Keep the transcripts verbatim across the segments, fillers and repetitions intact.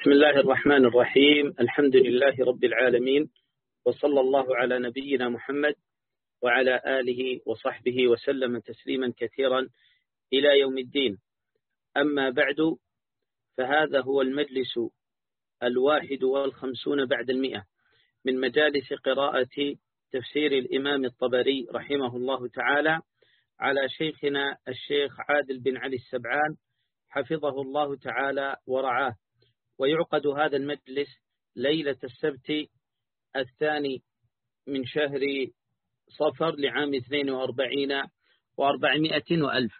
بسم الله الرحمن الرحيم. الحمد لله رب العالمين، وصلى الله على نبينا محمد وعلى آله وصحبه وسلم تسليما كثيرا إلى يوم الدين. أما بعد، فهذا هو المجلس الواحد والخمسون بعد المئة من مجالس قراءة تفسير الإمام الطبري رحمه الله تعالى على شيخنا الشيخ عادل بن علي السبعان حفظه الله تعالى ورعاه. ويعقد هذا المجلس ليلة السبت الثاني من شهر صفر لعام اثنين وأربعين وأربعمائة وألف.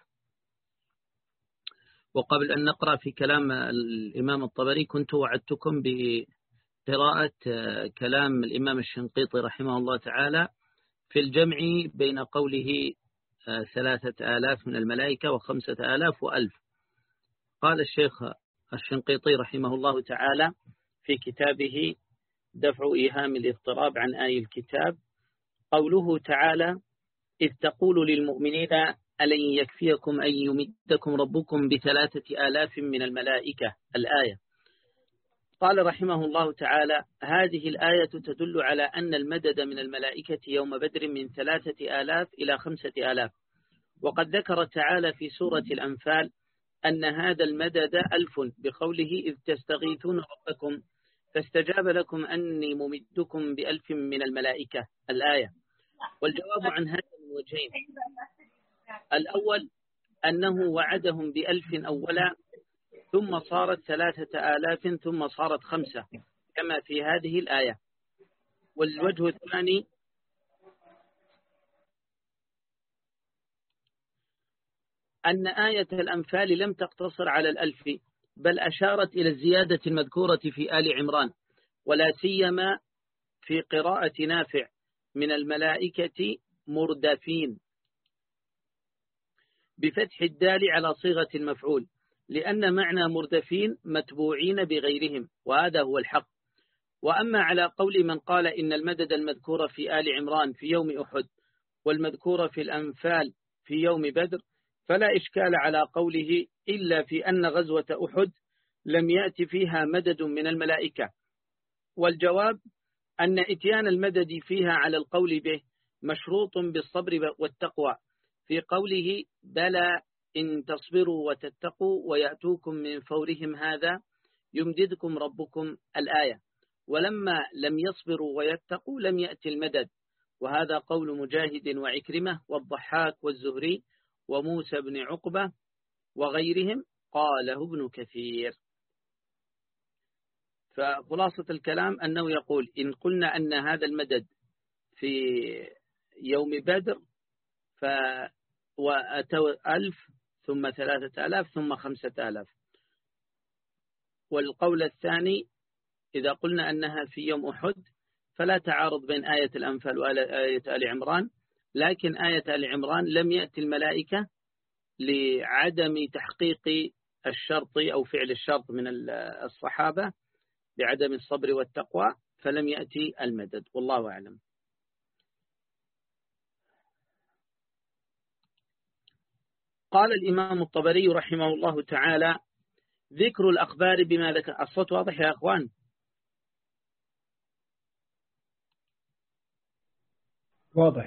وقبل أن نقرأ في كلام الإمام الطبري، كنت وعدتكم بقراءة كلام الإمام الشنقيطي رحمه الله تعالى في الجمع بين قوله ثلاثة آلاف من الملائكة وخمسة آلاف وألف. قال الشيخ الشنقيطي رحمه الله تعالى في كتابه دفع إيهام الاضطراب عن آي الكتاب: قوله تعالى: إذ تقول للمؤمنين ألن يكفيكم أن يمدكم ربكم بثلاثة آلاف من الملائكة. الآية. قال رحمه الله تعالى: هذه الآية تدل على أن المدد من الملائكة يوم بدر من ثلاثة آلاف إلى خمسة آلاف. وقد ذكر تعالى في سورة الأنفال أن هذا المدد ألف بقوله: إذ تستغيثون ربكم فاستجاب لكم أني ممدكم بألف من الملائكة. الآية. والجواب عن هذا من وجهين: الأول أنه وعدهم بألف أولا، ثم صارت ثلاثة آلاف، ثم صارت خمسة كما في هذه الآية. والوجه الثاني أن آية الأنفال لم تقتصر على الألف، بل أشارت إلى الزيادة المذكورة في آل عمران، ولا سيما في قراءة نافع: من الملائكة مردفين، بفتح الدال على صيغة المفعول، لأن معنى مردفين متبوعين بغيرهم، وهذا هو الحق. وأما على قول من قال إن المدد المذكور في آل عمران في يوم أحد والمذكور في الأنفال في يوم بدر، فلا إشكال على قوله، إلا في أن غزوة أحد لم يأتي فيها مدد من الملائكة. والجواب أن إتيان المدد فيها على القول به مشروط بالصبر والتقوى، في قوله: بلى إن تصبروا وتتقوا ويأتوكم من فورهم هذا يمددكم ربكم. الآية. ولما لم يصبروا ويتقوا لم يأتي المدد، وهذا قول مجاهد وعكرمة والضحاك والزهري وموسى بن عقبة وغيرهم، قاله ابن كثير. فخلاصة الكلام أنه يقول: إن قلنا أن هذا المدد في يوم بدر فأتوا ألف، ثم ثلاثة آلاف، ثم خمسة آلاف. والقول الثاني إذا قلنا أنها في يوم أحد فلا تعارض بين آية الأنفال وآية آل عمران، لكن آية آل عمران لم يأتي الملائكة لعدم تحقيق الشرط أو فعل الشرط من الصحابة بعدم الصبر والتقوى، فلم يأتي المدد، والله أعلم. قال الإمام الطبري رحمه الله تعالى: ذكر الأخبار بما ذكر. الصوت واضح يا أخوان؟ واضح.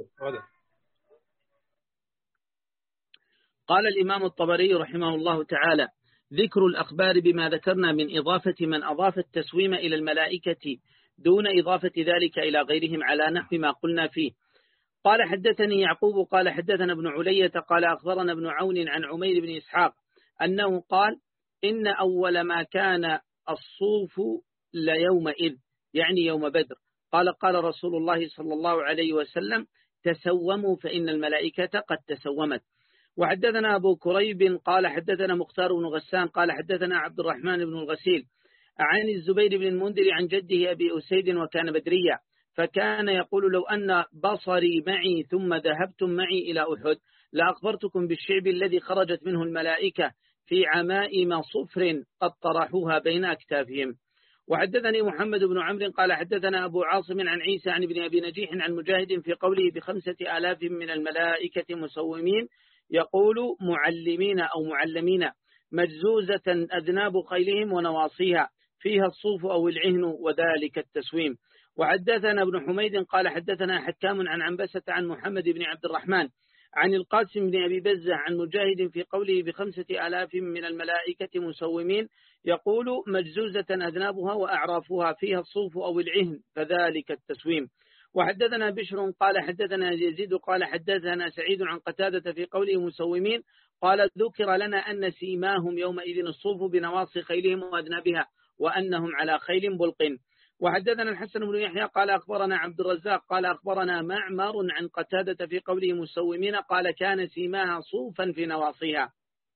قال الإمام الطبري رحمه الله تعالى: ذكر الأخبار بما ذكرنا من إضافة من أضاف التسويم إلى الملائكة دون إضافة ذلك إلى غيرهم على نحو ما قلنا فيه. قال: حدثني يعقوب قال حدثنا ابن علية قال أخبرنا ابن عون عن عمير بن إسحاق أنه قال: إن أول ما كان الصوف ليومئذ، يعني يوم بدر. قال: قال رسول الله صلى الله عليه وسلم: تسوموا فإن الملائكة قد تسومت. وحدثنا أبو كريب قال حدثنا مختار بن غسان قال حدثنا عبد الرحمن بن الغسيل عن الزبير بن المنذر عن جده أبي أسيد وكان بدريا، فكان يقول: لو أن بصري معي ثم ذهبتم معي إلى أحد لأخبرتكم بالشعب الذي خرجت منه الملائكة في عمائم صفر قد طرحوها بين أكتافهم. وحدثني محمد بن عمرو قال حدثنا أبو عاصم عن عيسى عن ابن أبي نجيح عن مجاهد في قوله: بخمسة آلاف من الملائكة مسومين، يقول معلمين أو معلمين، مجزوزة أذناب خيلهم ونواصيها، فيها الصوف أو العهن وذلك التسويم. وحدثنا ابن حميد قال حدثنا حكام عن عنبسة عن محمد بن عبد الرحمن عن القاسم بن أبي بزة عن مجاهد في قوله بخمسة آلاف من الملائكة مسومين يقول مجزوزة أذنابها وأعرافها فيها الصوف أو العهن فذلك التسويم. وحدثنا بشر قال حدثنا يزيد قال حدثنا سعيد عن قتادة في قوله مسومين قال ذكر لنا أن سيماهم يومئذ الصوف بنواصي خيلهم وأذنابها وأنهم على خيل بلق. وحدثنا الحسن بن يحيى قال أخبرنا عبد الرزاق قال أخبرنا معمر عن قتادة في قوله مسومين قال كان سيماها صوفا في نواصيها.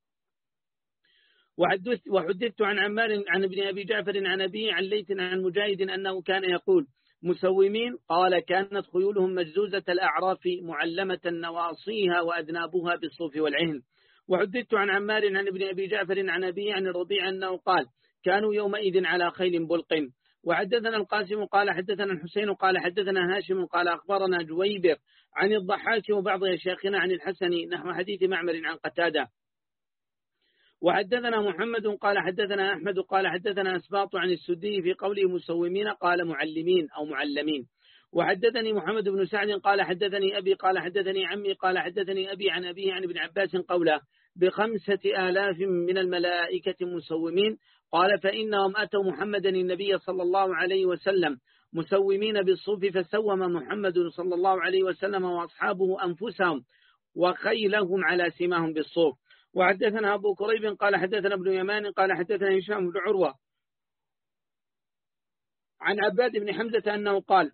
وحدثت عن عمار عن ابن أبي جعفر عن أبي عن ليث عن مجاهد أنه كان يقول مسومين قال كانت خيولهم مجزوزة الأعراف معلمة نواصيها وأذنابها بالصوف والعهن. وحدثت عن عمار عن ابن أبي جعفر عن أبي عن الربيع أنه قال كانوا يومئذ على خيل بلق. وحدثنا القاسم قال حدثنا الحسين قال حدثنا هاشم قال أخبرنا جويبر عن الضحاك وبعض شيخنا عن الحسن نحو حديث معمر عن قتادة. وحدثنا محمد قال حدثنا أحمد قال حدثنا أسباط عن السدي في قوله مسومين قال معلمين أو معلمين. وحدثني محمد بن سعد قال حدثني أبي قال حدثني عمي قال حدثني أبي عن أبيه عن ابن عباس قوله بخمسة آلاف من الملائكة مسومين قال فإنهم أتوا محمدا النبي صلى الله عليه وسلم مسومين بالصوف فسوم محمد صلى الله عليه وسلم وأصحابه أنفسهم وخيلهم على سماهم بالصوف. وحدثنا أبو كريب قال حدثنا ابن يمان قال حدثنا هشام بن عروة عن عباد بن حمزة أنه قال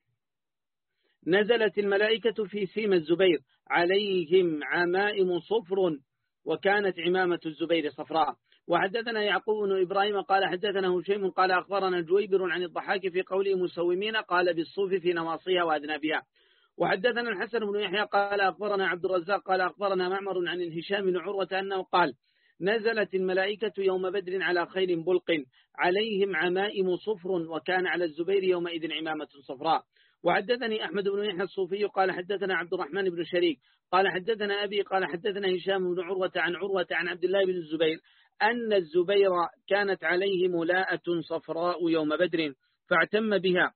نزلت الملائكة في سيم الزبير عليهم عمائم صفر وكانت عمامة الزبير صفراء. وحدثنا يعقوب بن إبراهيم قال حدثنا هشيم قال أخبرنا جويبر عن الضحاك في قوله مسومين قال بالصوف في نواصيها وأذنابها. وحدثنا الحسن بن يحيى قال أخبرنا عبد الرزاق قال أخبرنا معمر عن هشام بن عروة أنه قال نزلت الملائكة يوم بدر على خيل بلق عليهم عمائم صفر وكان على الزبير يومئذ عمامة صفراء. وحدثني أحمد بن يحيى الصوفي قال حدثنا عبد الرحمن بن شريك قال حدثنا أبي قال حدثنا هشام بن عروة عن عروة عن عبد الله بن الزبير أن الزبير كانت عليه ملاءة صفراء يوم بدر فاعتم بها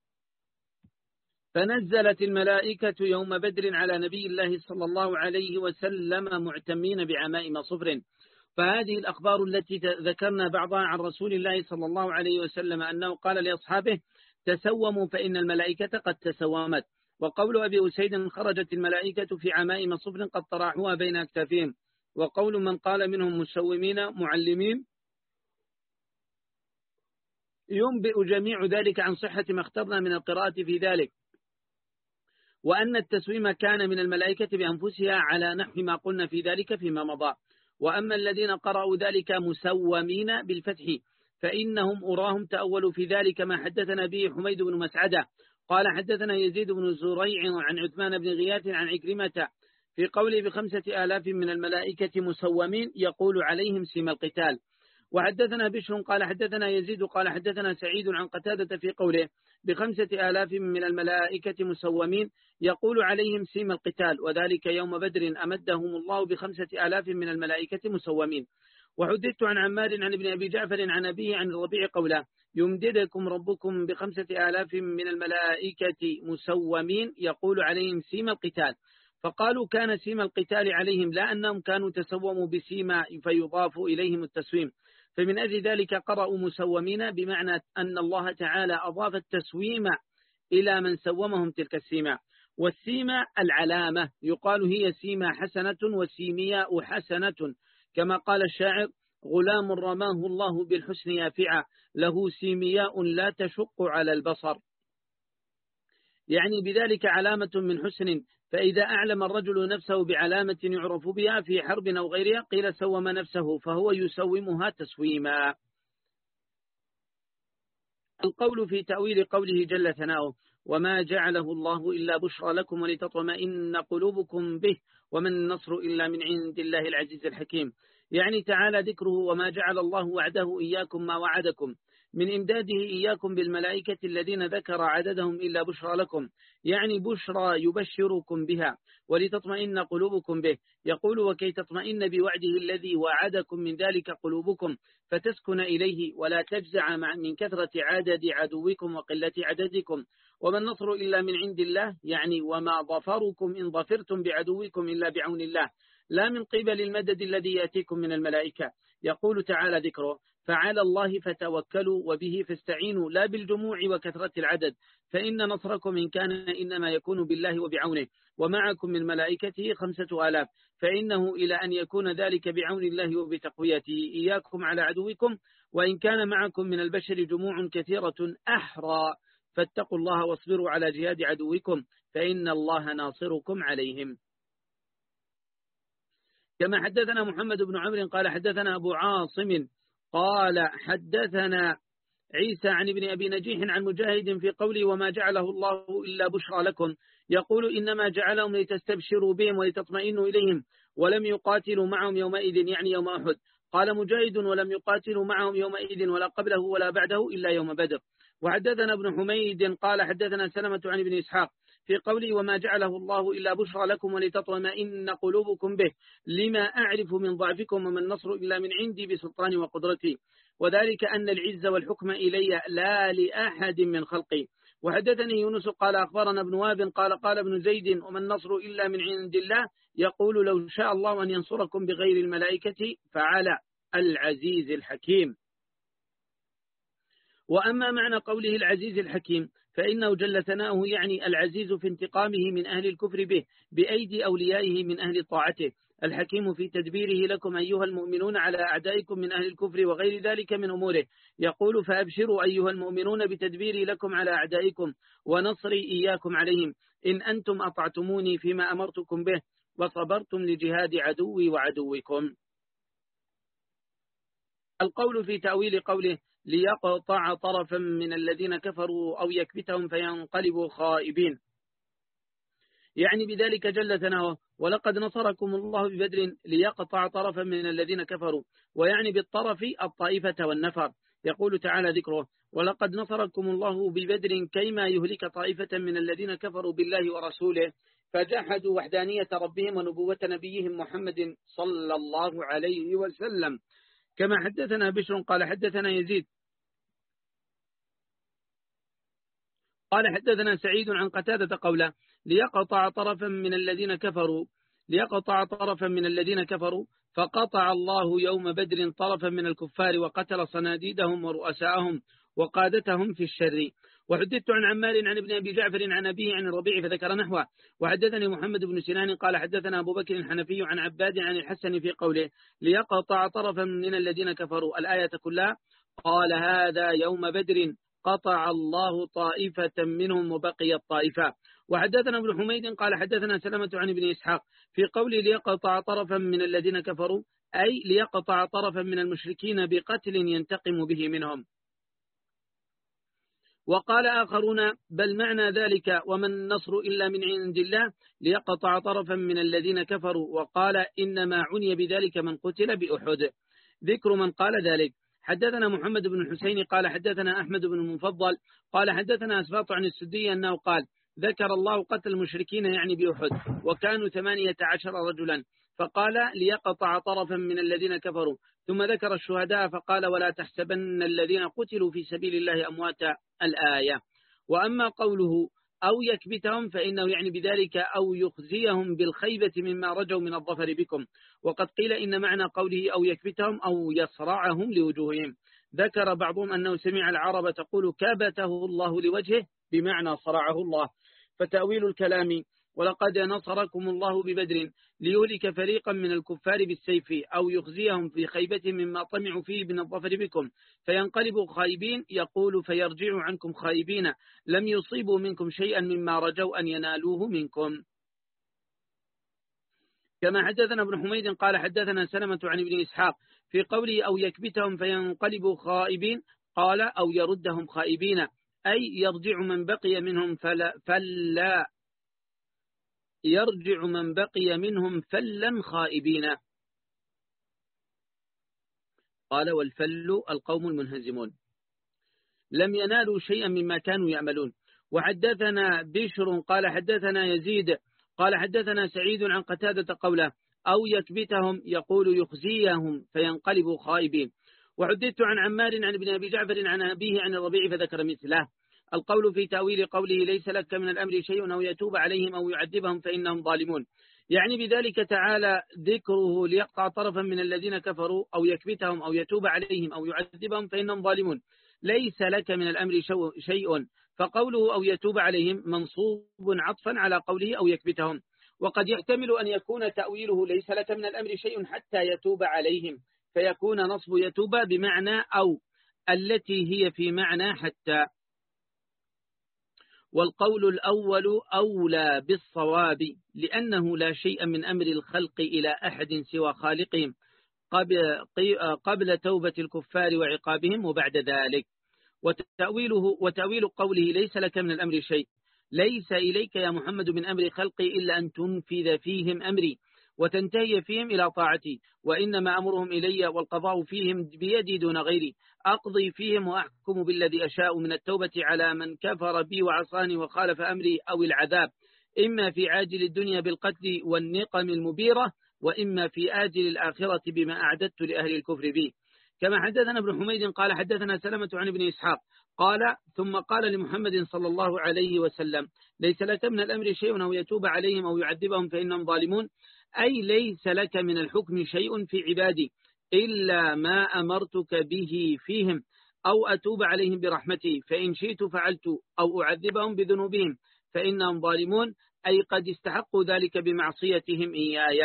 فنزلت الملائكة يوم بدر على نبي الله صلى الله عليه وسلم معتمين بعمائم صفر. فهذه الأخبار التي ذكرنا بعضها عن رسول الله صلى الله عليه وسلم أنه قال لأصحابه تسوموا فإن الملائكة قد تسومت. وقول أبي أسيد خرجت الملائكة في عمائم صفر قد طرحوها بين أكتافهم. وقول من قال منهم مسومين معلمين ينبئ جميع ذلك عن صحة ما اخترنا من القراءة في ذلك وأن التسويم كان من الملائكة بأنفسها على نحو ما قلنا في ذلك فيما مضى. وأما الذين قرأوا ذلك مسومين بالفتح فإنهم أراهم تأولوا في ذلك ما حدثنا به حميد بن مسعدة قال حدثنا يزيد بن زريع عن عثمان بن غياث عن عكرمة في قوله بخمسة آلاف من الملائكة مسومين يقول عليهم سيم القتال. وحدثنا بشر قال حدثنا يزيد قال حدثنا سعيد عن قتادة في قوله بخمسة آلاف من الملائكة مسومين يقول عليهم سيم القتال وذلك يوم بدر أمدهم الله بخمسة آلاف من الملائكة مسومين. وحدثت عن عمار عن ابن أبي جعفر عن أبيه عن الربيع قوله يمددكم ربكم بخمسة آلاف من الملائكة مسومين يقول عليهم سيم القتال. فقالوا كان سيم القتال عليهم لا أنهم كانوا تسوموا بسيما فيضاف إليهم التسويم. فمن أجل ذلك قرأوا مسومين بمعنى أن الله تعالى أضاف التسويم إلى من سومهم تلك السيما. والسيما العلامة يقال هي سيما حسنة وسيمياء حسنة كما قال الشاعر غلام رماه الله بالحسن يافعة له سيمياء لا تشق على البصر يعني بذلك علامة من حسن. فإذا أعلم الرجل نفسه بعلامة يعرف بها في حرب أو غيرها قيل سوم نفسه فهو يسومها تسويما. القول في تأويل قوله جل ثناؤه وما جعله الله إلا بشرى لكم ولتطمئن قلوبكم به وما النصر إلا من عند الله العزيز الحكيم. يعني تعالى ذكره وما جعل الله وعده إياكم ما وعدكم من إمداده إياكم بالملائكة الذين ذكر عددهم إلا بشرى لكم، يعني بشرى يبشركم بها ولتطمئن قلوبكم به. يقول وكي تطمئن بوعده الذي وعدكم من ذلك قلوبكم فتسكن إليه ولا تجزع من كثرة عدد عدوكم وقلة عددكم. وما النصر إلا من عند الله، يعني وما ظفركم إن ظفرتم بعدوكم إلا بعون الله، لا من قبل المدد الذي يأتيكم من الملائكة. يقول تعالى ذكره فعلى الله فتوكلوا وبه فاستعينوا لا بالجموع وكثرة العدد، فإن نصركم إن كان إنما يكون بالله وبعونه، ومعكم من ملائكته خمسة آلاف، فإنه إلى أن يكون ذلك بعون الله وبتقويته إياكم على عدوكم، وإن كان معكم من البشر جموع كثيرة أحرى، فاتقوا الله واصبروا على جهاد عدوكم فإن الله ناصركم عليهم. كما حدثنا محمد بن عمرو قال حدثنا أبو عاصم قال حدثنا عيسى عن ابن أبي نجيح عن مجاهد في قوله وما جعله الله إلا بشرى لكم، يقول إنما جعلهم لتستبشروا بهم ولتطمئنوا إليهم، ولم يقاتلوا معهم يومئذ، يعني يوم أحد. قال مجاهد ولم يقاتلوا معهم يومئذ ولا قبله ولا بعده إلا يوم بدر. وحدثنا ابن حميد قال حدثنا سلمة عن ابن إسحاق في قوله وما جعله الله إلا بشرى لكم ولتطمئن قلوبكم به، لما أعرف من ضعفكم وما النصر إلا من عندي بسلطاني وقدرتي، وذلك أن العز والحكم إلي لا لأحد من خلقي. وحدثني يونس قال أخبرنا ابن وهب قال قال ابن زيد وما النصر إلا من عند الله، يقول لو شاء الله أن ينصركم بغير الملائكة فعلى العزيز الحكيم. وأما معنى قوله العزيز الحكيم فإنه جل ثناؤه يعني العزيز في انتقامه من أهل الكفر به بأيدي أوليائه من أهل طاعته، الحكيم في تدبيره لكم أيها المؤمنون على أعدائكم من أهل الكفر وغير ذلك من أموره. يقول فأبشروا أيها المؤمنون بتدبيري لكم على أعدائكم ونصري إياكم عليهم، إن أنتم أطعتموني فيما أمرتكم به وصبرتم لجهاد عدوي وعدوكم. القول في تأويل قوله ليقطع طرفا من الذين كفروا أو يكبتهم فينقلبوا خائبين، يعني بذلك جل ثناؤه ولقد نصركم الله ببدر ليقطع طرفا من الذين كفروا، ويعني بالطرف الطائفة والنفر. يقول تعالى ذكره ولقد نصركم الله ببدر كيما يهلك طائفة من الذين كفروا بالله ورسوله فجحدوا وحدانية ربهم ونبوة نبيهم محمد صلى الله عليه وسلم. كما حدثنا بشر قال حدثنا يزيد قال حدثنا سعيد عن قتادة قوله ليقطع طرفا من الذين كفروا ليقطع طرفا من الذين كفروا فقطع الله يوم بدر طرفا من الكفار وقتل صناديدهم ورؤساءهم وقادتهم في الشر. وحدثت عن عمار عن ابن أبي جعفر عن أبيه عن الربيع فذكر نحوه. وحدثني محمد بن سنان قال حدثنا أبو بكر الحنفي عن عباد عن الحسن في قوله ليقطع طرفا من الذين كفروا الآية كلها، قال هذا يوم بدر قطع الله طائفة منهم وبقي الطائفة. وحدثنا ابن حميد قال حدثنا سلمة عن ابن إسحاق في قوله ليقطع طرفا من الذين كفروا أي ليقطع طرفا من المشركين بقتل ينتقم به منهم. وقال آخرون بل معنى ذلك وما النصر إلا من عند الله ليقطع طرفا من الذين كفروا، وقال إنما عني بذلك من قتل بأحد. ذكر من قال ذلك. حدثنا محمد بن الحسين قال حدثنا أحمد بن المفضل قال حدثنا أسباط عن السدي أنه قال ذكر الله قتل المشركين يعني بأحد وكانوا ثمانية عشر رجلا، فقال ليقطع طرفا من الذين كفروا، ثم ذكر الشهداء فقال ولا تحسبن الذين قتلوا في سبيل الله أمواتا الآية. وأما قوله أو يكبتهم فإنه يعني بذلك أو يخزيهم بالخيبة مما رجوا من الظفر بكم. وقد قيل إن معنى قوله أو يكبتهم أو يصرعهم لوجوههم. ذكر بعضهم أنه سمع العرب تقول كبته الله لوجهه بمعنى صرعه الله. فتأويل الكلام ولقد نصركم الله ببدر ليهلك فريقا من الكفار بالسيف أو يخزيهم في خيبة مما طمعوا فيه من الظفر بكم فينقلبوا خائبين، يقول فيرجعوا عنكم خائبين لم يصيبوا منكم شيئا مما رجوا أن ينالوه منكم. كما حدثنا ابن حميد قال حدثنا سلمة عن ابن إسحاق في قوله أو يكبتهم فينقلبوا خائبين قال أو يردهم خائبين أي يرجع من بقي منهم فلا, فلا يرجع من بقي منهم فلا خائبين. قال والفل القوم المنهزمون. لم ينالوا شيئا مما كانوا يعملون. وحدثنا بشر قال حدثنا يزيد قال حدثنا سعيد عن قتادة قوله أو يكبتهم يقول يخزيهم فينقلبوا خائبين. وحدثت عن عمار عن ابن أبي جعفر عن أبيه عن الربيع فذكر مثله. القول في تأويل قوله ليس لك من الأمر شيء أو يتوب عليهم أو يعذبهم فإنهم ظالمون، يعني بذلك تعالى ذكره ليقطع طرفا من الذين كفروا أو يكبتهم أو يتوب عليهم أو يعذبهم فإنهم ظالمون. ليس لك من الأمر شيء، فقوله أو يتوب عليهم منصوب عطفا على قوله أو يكبتهم. وقد يحتمل أن يكون تأويله ليس لك من الأمر شيء حتى يتوب عليهم، فيكون نصب يتوب بمعنى أو التي هي في معنى حتى. والقول الأول أولى بالصواب، لأنه لا شيء من أمر الخلق إلى أحد سوى خالقهم قبل, قبل توبة الكفار وعقابهم وبعد ذلك. وتأويله وتأويل قوله ليس لك من الأمر شيء، ليس إليك يا محمد من أمر خلقي إلا أن تنفذ فيهم أمري وتنتهي فيهم إلى طاعتي، وإنما أمرهم إلي والقضاء فيهم بيدي دون غيري، أقضي فيهم وأحكم بالذي أشاء من التوبة على من كفر بي وعصاني وخالف أمري أو العذاب، إما في عاجل الدنيا بالقتل والنقم المبيرة، وإما في آجل الآخرة بما أعددت لأهل الكفر به. كما حدثنا ابن حميد قال حدثنا سلمة عن ابن إسحاق قال ثم قال لمحمد صلى الله عليه وسلم ليس لك من الأمر شيء أو يتوب عليهم أو يعذبهم فإنهم ظالمون، أي ليس لك من الحكم شيء في عبادي إلا ما أمرتك به فيهم، أو أتوب عليهم برحمتي فإن شئت فعلت، أو أعذبهم بذنوبهم فإنهم ظالمون، أي قد استحقوا ذلك بمعصيتهم إياي.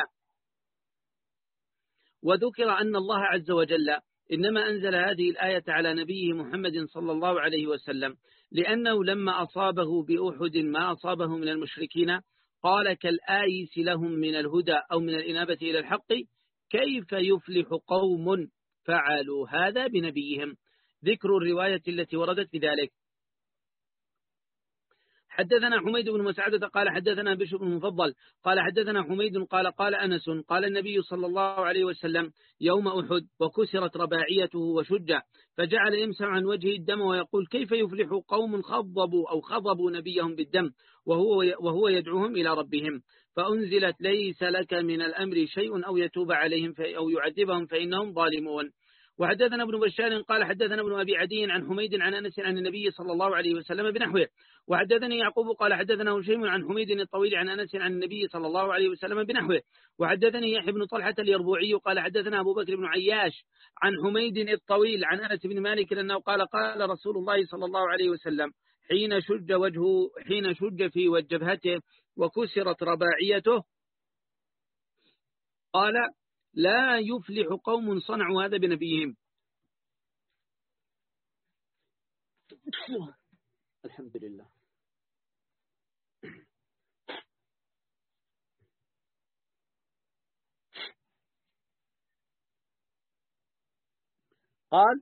وذكر أن الله عز وجل إنما أنزل هذه الآية على نبيه محمد صلى الله عليه وسلم لأنه لما أصابه بأحد ما أصابه من المشركين قال كالآيس لهم من الهدى أو من الإنابة إلى الحق كيف يفلح قوم فعلوا هذا بنبيهم. ذكر الرواية التي وردت بذلك. حدثنا حميد بن مسعدة قال حدثنا بشر بن مفضل قال حدثنا حميد قال قال أنس قال النبي صلى الله عليه وسلم يوم أحد وكسرت رباعيته وشج فجعل يمسح عن وجهه الدم ويقول كيف يفلح قوم خضبوا أو خضبوا نبيهم بالدم وهو وهو يدعوهم إلى ربهم، فأنزلت ليس لك من الأمر شيء أو يتوب عليهم أو يعذبهم فإنهم ظالمون. وحدثنا ابن بشار قال حدثنا ابن أبي عدي عن حميد عن أنس عن النبي صلى الله عليه وسلم بنحوه. وحدثني يعقوب قال حدثنا هشيم عن حميد الطويل عن أنس عن النبي صلى الله عليه وسلم بنحوه. وحدثني يحيى بن طلحة اليربوعي قال حدثنا أبو بكر بن عياش عن حميد الطويل عن أنس بن مالك أنه قال قال رسول الله صلى الله عليه وسلم حين شج وجهه حين شج في وجبهته وكسرت رباعيته قال لا يفلح قوم صنعوا هذا بنبيهم. الحمد لله. قال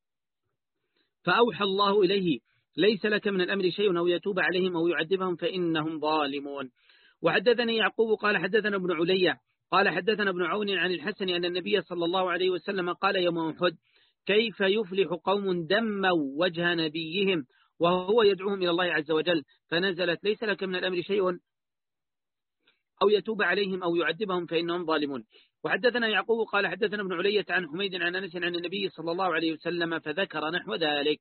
فأوحى الله إليه ليس لك من الأمر شيء أو يتوب عليهم أو يعذبهم فإنهم ظالمون. وحدثني يعقوب قال حدثنا ابن عليا قال حدثنا ابن عون عن الحسن أن النبي صلى الله عليه وسلم قال يوم أحد كيف يفلح قوم دموا وجه نبيهم وهو يدعوهم إلى الله عز وجل، فنزلت ليس لك من الأمر شيء أو يتوب عليهم أو يعذبهم فإنهم ظالمون. وحدثنا يعقوب قال حدثنا ابن علية عن حميد عن أنس عن النبي صلى الله عليه وسلم فذكر نحو ذلك.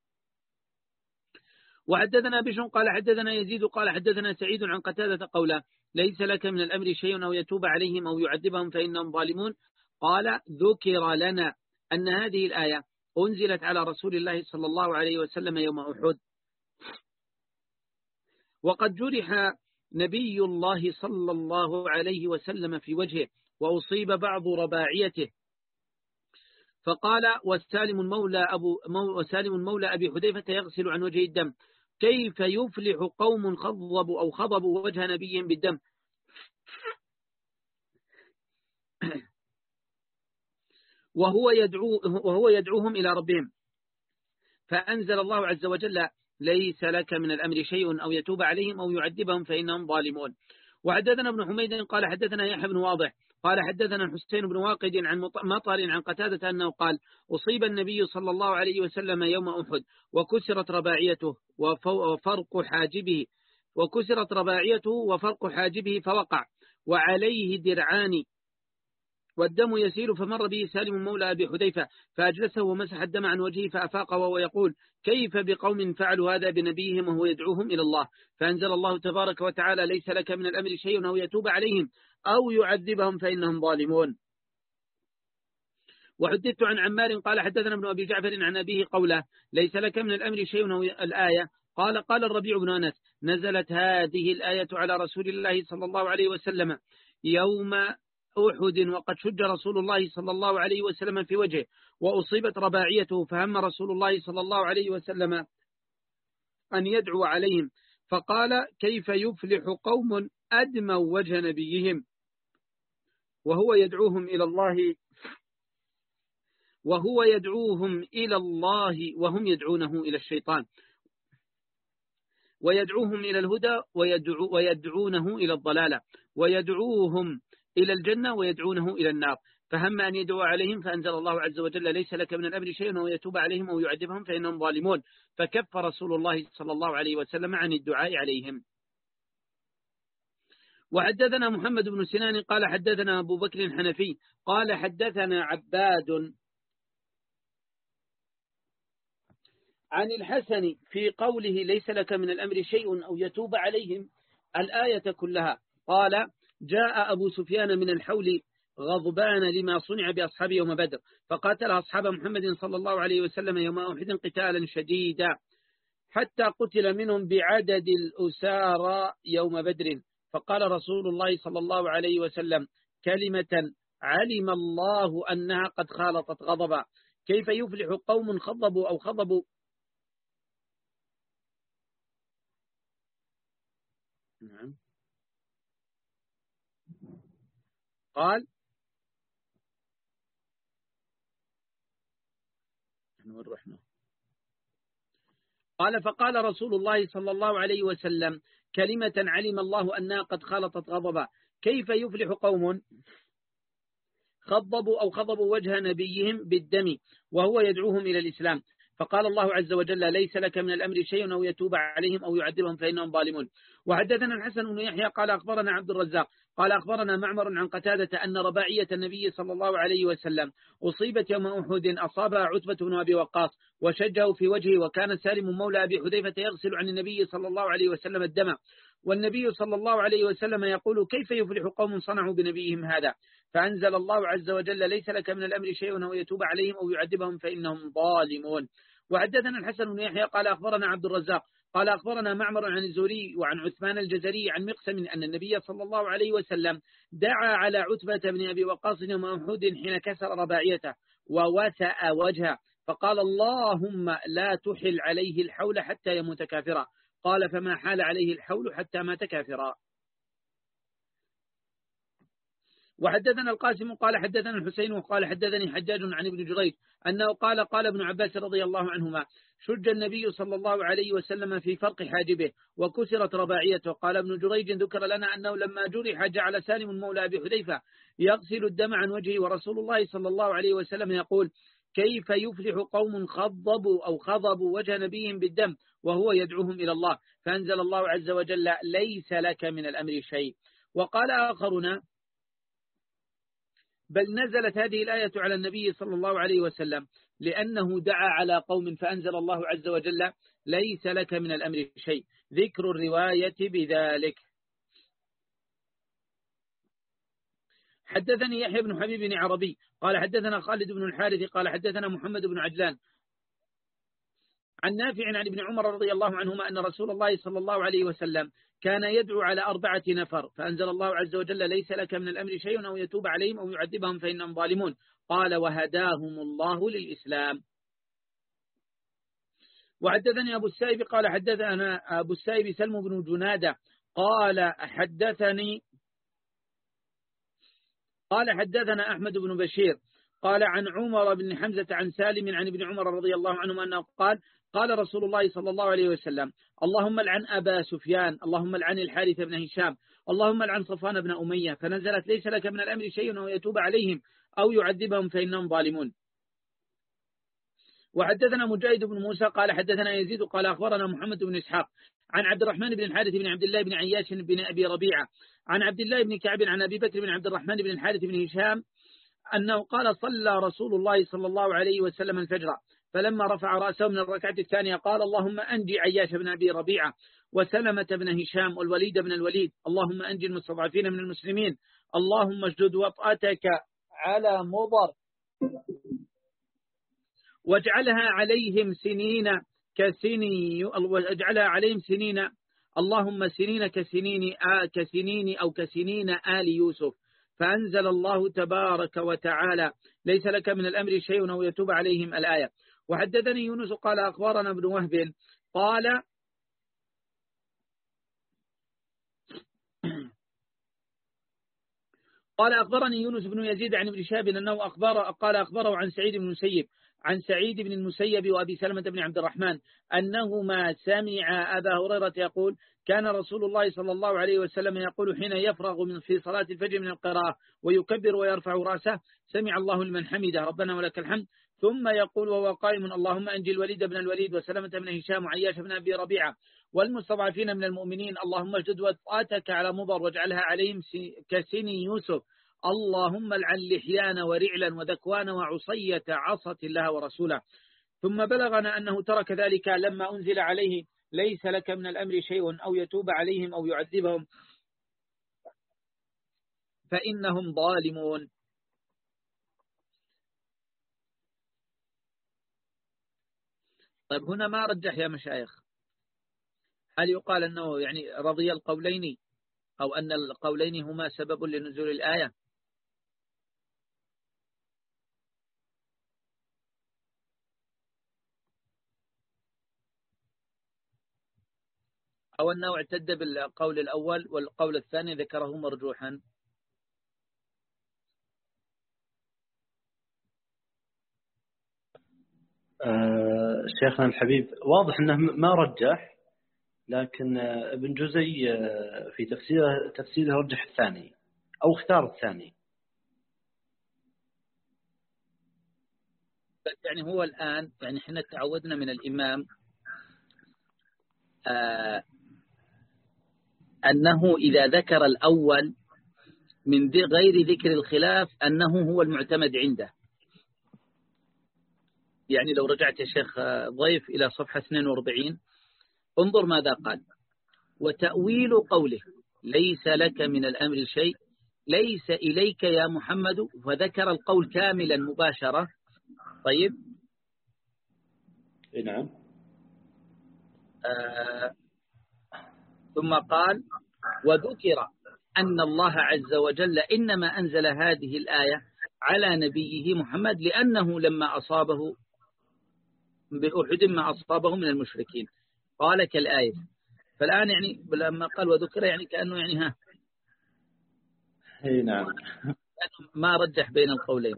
وحدثنا بشر قال حدثنا يزيد قال حدثنا سعيد عن قتادة قوله ليس لك من الأمر شيء أو يتوب عليهم أو يعذبهم فإنهم ظالمون. قال ذكر لنا أن هذه الآية أنزلت على رسول الله صلى الله عليه وسلم يوم أحد، وقد جرح نبي الله صلى الله عليه وسلم في وجهه وأصيب بعض رباعيته، فقال وسالم مولى أبو وسالم مولى أبي حذيفة يغسل عن وجه الدم كيف يفلح قوم خضبوا أو خضبوا وجه نبيهم بالدم وهو يدعو وهو يدعوهم إلى ربهم، فأنزل الله عز وجل ليس لك من الأمر شيء أو يتوب عليهم أو يعذبهم فإنهم ظالمون. وحدثنا ابن حميد قال حدثنا يحيى بن واضح قال حدثنا حسين بن واقد عن مطر عن قتادة أنه قال أصيب النبي صلى الله عليه وسلم يوم أحد وكسرت رباعيته وفرق حاجبه وكسرت رباعيته وفرق حاجبه فوقع وعليه درعان والدم يسيل، فمر به سالم مولى أبي حذيفة فأجلسه ومسح الدم عن وجهه فأفاق وهو يقول كيف بقوم فعلوا هذا بنبيهم وهو يدعوهم إلى الله؟ فأنزل الله تبارك وتعالى ليس لك من الأمر شيء أو يتوب عليهم أو يعذبهم فإنهم ظالمون. وحدثت عن عمار قال حدثنا ابن أبي جعفر عن أبيه قوله ليس لك من الأمر شيء أو الآية. قال قال الربيع بن أنس نزلت هذه الآية على رسول الله صلى الله عليه وسلم يوم أحد وقد شج رسول الله صلى الله عليه وسلم في وجهه وأصيبت رباعيته، فهم رسول الله صلى الله عليه وسلم أن يدعو عليهم فقال كيف يفلح قوم أدموا وجه نبيهم وهو يدعوهم إلى الله وهو يدعوهم إلى الله وهم يدعونه إلى الشيطان ويدعوهم إلى الهدى ويدعو ويدعونه إلى الضلالة ويدعوهم إلى الجنة ويدعونه إلى النار، فهم أن يدعو عليهم فأنزل الله عز وجل ليس لك من الأمر شيء أو يتوب عليهم أو يعذبهم فإنهم ظالمون، فكف رسول الله صلى الله عليه وسلم عن الدعاء عليهم. وحدثنا محمد بن سنان قال حدثنا أبو بكر الحنفي قال حدثنا عباد عن الحسن في قوله ليس لك من الأمر شيء أو يتوب عليهم الآية كلها. قال جاء أبو سفيان من الحول غضبان لما صنع بأصحاب يوم بدر فقاتل أصحاب محمد صلى الله عليه وسلم يوم أحد قتالا شديدا حتى قتل منهم بعدد الأسارى يوم بدر، فقال رسول الله صلى الله عليه وسلم كلمة علم الله أنها قد خالطت غضبا كيف يفلح قوم خضبوا أو خضبوا نعم قال قال فقال رسول الله صلى الله عليه وسلم كلمة علم الله أنها قد خالطت غضبا كيف يفلح قوم خضبوا أو خضبوا وجه نبيهم بالدم وهو يدعوهم إلى الإسلام، فقال الله عز وجل ليس لك من الأمر شيء أو يتوب عليهم أو يعذبهم فإنهم ظالمون. وحدثنا الحسن بن يحيى قال أخبرنا عبد الرزاق قال أخبرنا معمر عن قتادة أن رباعية النبي صلى الله عليه وسلم أصيبت يوم أحد أصابها عتبة بن أبي وقاص وشجه في وجهه، وكان سالم مولى أبي حذيفة يغسل عن النبي صلى الله عليه وسلم الدم والنبي صلى الله عليه وسلم يقول كيف يفلح قوم صنعوا بنبيهم هذا؟ فأنزل الله عز وجل ليس لك من الأمر شيء أو يتوب عليهم أو يعذبهم فإنهم ظالمون. وحدثنا الحسن بن يحيى قال أخبرنا عبد الرزاق قال أخبرنا معمر عن الزهري وعن عثمان الجزري عن مقسم أن النبي صلى الله عليه وسلم دعا على عتبة بن أبي وقاص يوم أحد حين كسر رباعيته ووسأ وجهه فقال اللهم لا تحل عليه الحول حتى يموت كافرا، قال فما حال عليه الحول حتى مات كافرا. وحدثنا القاسم قال حدثنا الحسين وقال حدثني حجاج عن ابن جريج أنه قال قال ابن عباس رضي الله عنهما شج النبي صلى الله عليه وسلم في فرق حاجبه وكسرت رباعيته. قال ابن جريج ذكر لنا أنه لما جرح جعل سالم مولى أبي حذيفة يغسل الدم عن وجهه ورسول الله صلى الله عليه وسلم يقول كيف يفلح قوم خضبوا أو خضبوا وجه نبيهم بالدم وهو يدعوهم إلى الله، فأنزل الله عز وجل ليس لك من الأمر شيء. وقال آخرون بل نزلت هذه الآية على النبي صلى الله عليه وسلم لأنه دعا على قوم فأنزل الله عز وجل ليس لك من الأمر شيء، ذكر الرواية بذلك. حدثني يحيى بن حبيب بن عربي قال حدثنا خالد بن الحارث قال حدثنا محمد بن عجلان عن نافع عن ابن عمر رضي الله عنهما أن رسول الله صلى الله عليه وسلم كان يدعو على أربعة نفر فأنزل الله عز وجل ليس لك من الأمر شيء أو يتوب عليهم أو يعذبهم فإنهم ظالمون، قال وهداهم الله للإسلام. وحدثني أبو السائب قال حدثنا أبو السائب سلم بن جنادة قال حدثني قال حدثنا أحمد بن بشير قال عن عمر بن حمزة عن سالم عن ابن عمر رضي الله عنهما أنه قال قال رسول الله صلى الله عليه وسلم اللهم لعن أبا سفيان، اللهم لعن الحارث بن هشام، اللهم لعن صفوان بن أمية. فنزلت ليس لك من الأمر شيء أو يتوب عليهم أو يعذبهم فإنهم ظالمون. وحدثنا مجاهد بن موسى قال حدثنا يزيد قال أخبرنا محمد بن إسحاق عن عبد الرحمن بن الحارث بن عبد الله بن عياش بن أبي ربيعة عن عبد الله بن كعب عن أبي بكر بن عبد الرحمن بن الحارث بن هشام أنه قال صلى رسول الله صلى الله عليه وسلم الفجر، فلما رفع رأسه من الركعة الثانية قال اللهم أنجي عياش بن أبي ربيعة وسلمة بن هشام والوليد بن الوليد، اللهم أنجي المستضعفين من المسلمين، اللهم اشدد وطأتك على مضر واجعلها عليهم سنين كسني واجعلها عليهم سنين اللهم سنين كسنين آ كسنين أو كسنين آل يوسف. فأنزل الله تبارك وتعالى ليس لك من الأمر شيء أو يتوب عليهم الآية. وحدثني يونس قال أخبرنا ابن وهب قال قال أخبرني يونس بن يزيد عن ابن شهاب أنه أخبر قال أخبره عن سعيد بن المسيب عن سعيد بن المسيب وأبي سلمة بن عبد الرحمن أنهما سمع أبا هريرة يقول كان رسول الله صلى الله عليه وسلم يقول حين يفرغ من في صلاة الفجر من القراءة ويكبر ويرفع رأسه سمع الله لمن حمده ربنا ولك الحمد، ثم يقول وهو قائم اللهم أنجي الوليد بن الوليد وسلمة بن هشام وعياش بن أبي ربيعة والمستضعفين من المؤمنين، اللهم اشدد وطأتك على مضر واجعلها عليهم كسني يوسف، اللهم العن لحيان ورعلا وذكوان وعصية عصة الله ورسوله. ثم بلغنا أنه ترك ذلك لما أنزل عليه ليس لك من الأمر شيء أو يتوب عليهم أو يعذبهم فإنهم ظالمون. طيب هنا ما رجح يا مشايخ، هل يقال أنه يعني رضي القولين أو أن القولين هما سبب لنزول الآية؟ أو أنه اعتد بالقول الأول والقول الثاني ذكره مرجوحا؟ آه شيخنا الحبيب واضح أنه ما رجح، لكن ابن جزي في تفسيره تفسيره رجح الثاني أو اختار الثاني. يعني هو الآن يعني احنا تعودنا من الإمام آه أنه إذا ذكر الأول من غير ذكر الخلاف أنه هو المعتمد عنده. يعني لو رجعت يا شيخ ضيف إلى صفحة اثنين وأربعين انظر ماذا قال: وتأويل قوله ليس لك من الأمر شيء ليس إليك يا محمد، فذكر القول كاملا مباشرة. طيب نعم. آه ثم قال وذكر أن الله عز وجل إنما أنزل هذه الآية على نبيه محمد لأنه لما أصابه بأحد ما أصابه من المشركين قال كالآية. فالآن يعني لما قال وذكر يعني كأنه يعني ها اي نعم ما رجح بين القولين.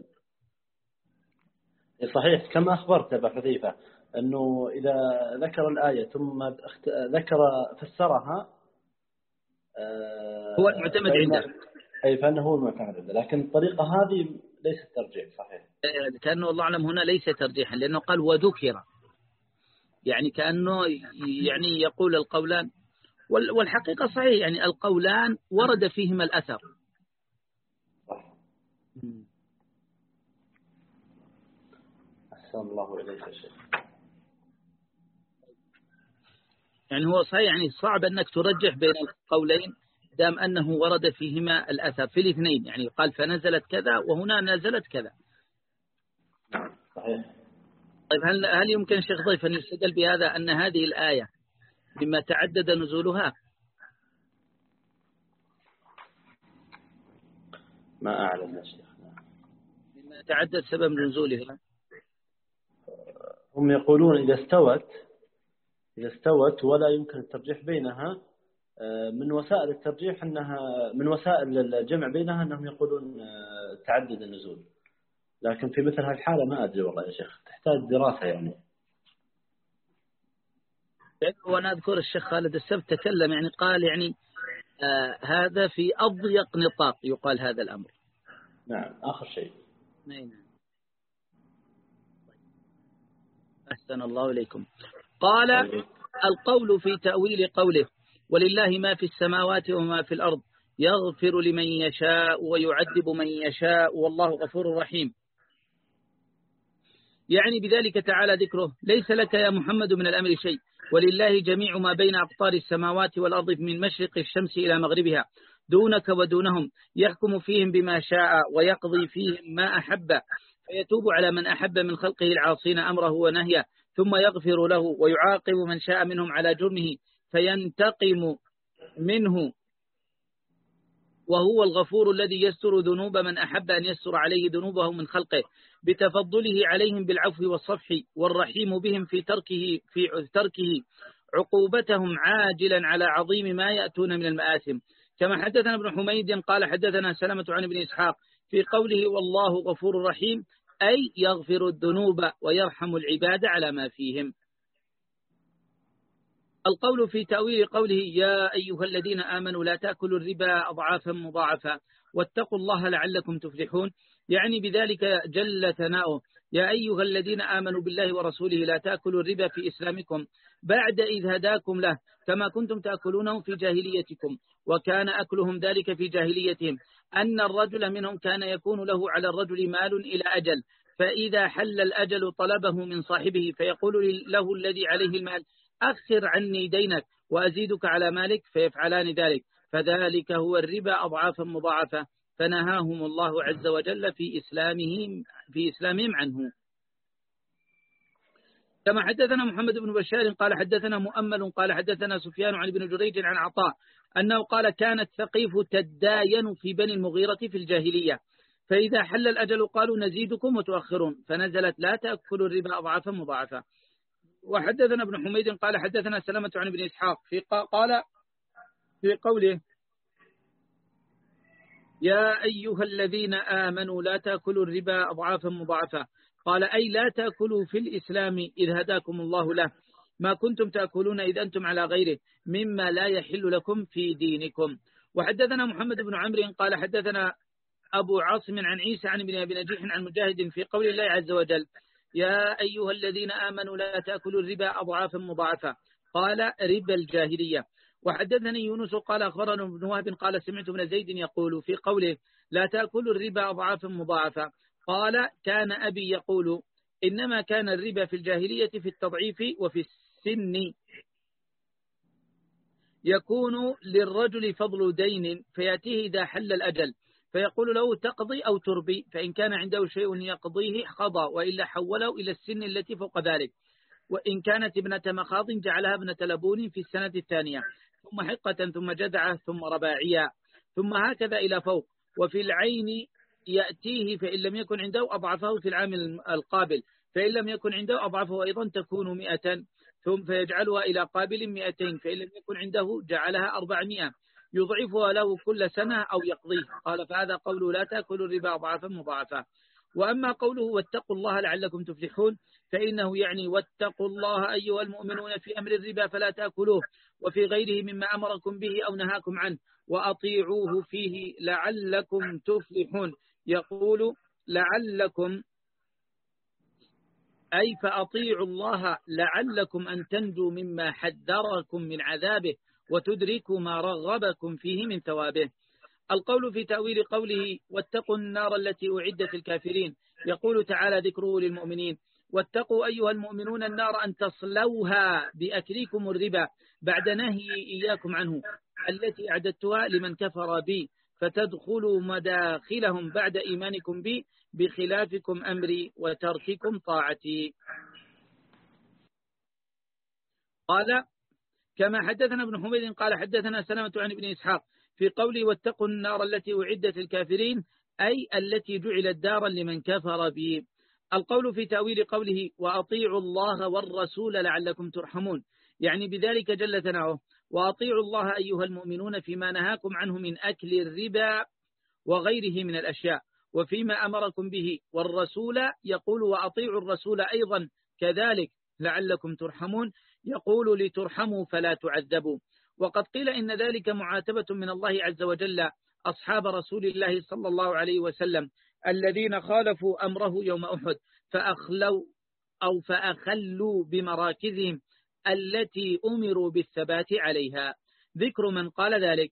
صحيح كما أخبرت أبا حذيفة أنه إذا ذكر الآية ثم ذكر فسرها هو المعتمد عنده، أي فأنه هو المعتمد عنده، لكن الطريقة هذه ليست ترجيح. صحيح كأنه الله أعلم هنا ليس ترجيحا لأنه قال وذكر، يعني كأنه يعني يقول القولان، والحقيقة صحيح يعني القولان ورد فيهما الأثر. أحسن الله إليك يا شيخ. يعني هو صحيح يعني صعب أنك ترجح بين القولين دام أنه ورد فيهما الأثر في الاثنين، يعني قال فنزلت كذا وهنا نزلت كذا. نعم صحيح. طيب هل هل يمكن شيخ ضيف أن يستدل بهذا أن هذه الآية مما تعدد نزولها؟ ما أعلم يا شيخ. مما تعدد سبب نزولها. هم يقولون إذا استوت إذا استوت ولا يمكن الترجيح بينها، من وسائل الترجيح أنها من وسائل الجمع بينها أنهم يقولون تعدد النزول، لكن في مثل هالحالة ما أدري والله يا شيخ، تحتاج دراسة يعني. وأنا أذكر الشيخ خالد السبت تكلم يعني قال يعني آه هذا في أضيق نطاق يقال هذا الأمر. نعم آخر شيء. نعم. أحسن الله إليكم. قال القول في تأويل قوله ولله ما في السماوات وما في الأرض يغفر لمن يشاء ويعذب من يشاء والله غفور رحيم. يعني بذلك تعالى ذكره ليس لك يا محمد من الأمر شيء، ولله جميع ما بين أقطار السماوات والأرض من مشرق الشمس إلى مغربها دونك ودونهم، يحكم فيهم بما شاء ويقضي فيهم ما أحب، فيتوب على من أحب من خلقه العاصين أمره ونهيه، ثم يغفر له ويعاقب من شاء منهم على جرمه فينتقم منه، وهو الغفور الذي يستر ذنوب من أحب أن يستر عليه ذنوبه من خلقه بتفضله عليهم بالعفو والصفح، والرحيم بهم في تركه في تركه عقوبتهم عاجلا على عظيم ما يأتون من المآثم. كما حدثنا ابن حميد قال حدثنا سلمة عن ابن إسحاق في قوله والله غفور رحيم أي يغفر الذنوب ويرحم العباد على ما فيهم. القول في تأويل قوله يا أيها الذين آمنوا لا تأكلوا الربا أضعافا مضاعفة واتقوا الله لعلكم تفلحون، يعني بذلك جل ثناؤه يا أيها الذين آمنوا بالله ورسوله لا تأكلوا الربا في إسلامكم بعد إذ هداكم له كما كنتم تأكلونه في جاهليتكم، وكان أكلهم ذلك في جاهليتهم أن الرجل منهم كان يكون له على الرجل مال إلى أجل، فإذا حل الأجل طلبه من صاحبه فيقول له الذي عليه المال أخر عني دينك وأزيدك على مالك، فيفعلان ذلك، فذلك هو الربا أضعافا مضاعفة، فنهاهم الله عز وجل في إسلامهم في إسلامهم عنه. كما حدثنا محمد بن بشار قال حدثنا مؤمل قال حدثنا سفيان عن ابن جريج عن عطاء أنه قال كانت ثقيف تداين في بني المغيرة في الجاهلية، فإذا حل الأجل قالوا نزيدكم وتؤخرون، فنزلت لا تأكلوا الربا أضعافا مضاعفة. وحدثنا ابن حميد قال حدثنا سلمة عن ابن إسحاق في قال في قوله يا أيها الذين آمنوا لا تأكلوا الربا أضعافا مضاعفة، قال أي لا تأكلوا في الإسلام إذ هداكم الله له ما كنتم تأكلون إذ أنتم على غيره مما لا يحل لكم في دينكم. وحدثنا محمد بن عمرو قال حدثنا أبو عاصم عن عيسى عن ابن أبي نجيح عن مجاهد في قول الله عز وجل يا أيها الذين آمنوا لا تأكلوا الربا أضعافا مضاعفة، قال ربا الجاهلية. وحدثني يونس قال أخبرنا ابن وهب قال سمعت ابن زيد يقول في قوله لا تأكلوا الربا أضعافا مضاعفة، قال كان أبي يقول إنما كان الربا في الجاهلية في التضعيف وفي السن، يكون للرجل فضل دين فيأتيه إذا حل الأجل فيقول له تقضي أو تربي، فإن كان عنده شيء يقضيه قضى وإلا حوله إلى السن التي فوق ذلك، وإن كانت ابنة مخاض جعلها ابنة لبون في السنة الثانية، ثم حقة ثم جدعة ثم رباعية ثم هكذا إلى فوق. وفي العين يأتيه فإن لم يكن عنده أضعفه في العام القابل، فإن لم يكن عنده أضعفه أيضا تكون مئة ثم فيجعلها إلى قابل مئتين، فإن لم يكن عنده جعلها أربعمائة يضعفها له كل سنة أو يقضيه. قال فهذا قوله لا تأكلوا الربا أضعافا مضاعفة. وأما قوله واتقوا الله لعلكم تفلحون فإنه يعني واتقوا الله أيها المؤمنون في أمر الربا فلا تأكلوه وفي غيره مما أمركم به أو نهاكم عنه وأطيعوه فيه لعلكم تفلحون. يقول لعلكم أي فأطيعوا الله لعلكم أن تنجوا مما حذركم من عذابه وتدركوا ما رغبكم فيه من ثوابه. القول في تأويل قوله واتقوا النار التي أعدت الكافرين، يقول تعالى ذكره للمؤمنين واتقوا أيها المؤمنون النار أن تصلوها بأكلكم الربا بعد نهي إياكم عنه التي أعددتها لمن كفر بي فتدخلوا مداخلهم بعد إيمانكم بي بخلافكم أمري وترككم طاعتي. قال كما حدثنا ابن حميد قال حدثنا سلمة عن ابن إسحاق في قوله واتقوا النار التي أعدت الكافرين أي التي جعلت دارا لمن كفر به. القول في تأويل قوله وأطيعوا الله والرسول لعلكم ترحمون، يعني بذلك جل ثناؤه وأطيعوا الله أيها المؤمنون فيما نهاكم عنه من أكل الربا وغيره من الأشياء، وفيما أمركم به، والرسول يقول وأطيعوا الرسول أيضا كذلك لعلكم ترحمون، يقول لترحموا فلا تعذبوا. وقد قيل إن ذلك معاتبة من الله عز وجل أصحاب رسول الله صلى الله عليه وسلم الذين خالفوا أمره يوم أحد فأخلوا أو فأخلوا بمراكزهم التي أمروا بالثبات عليها. ذكر من قال ذلك: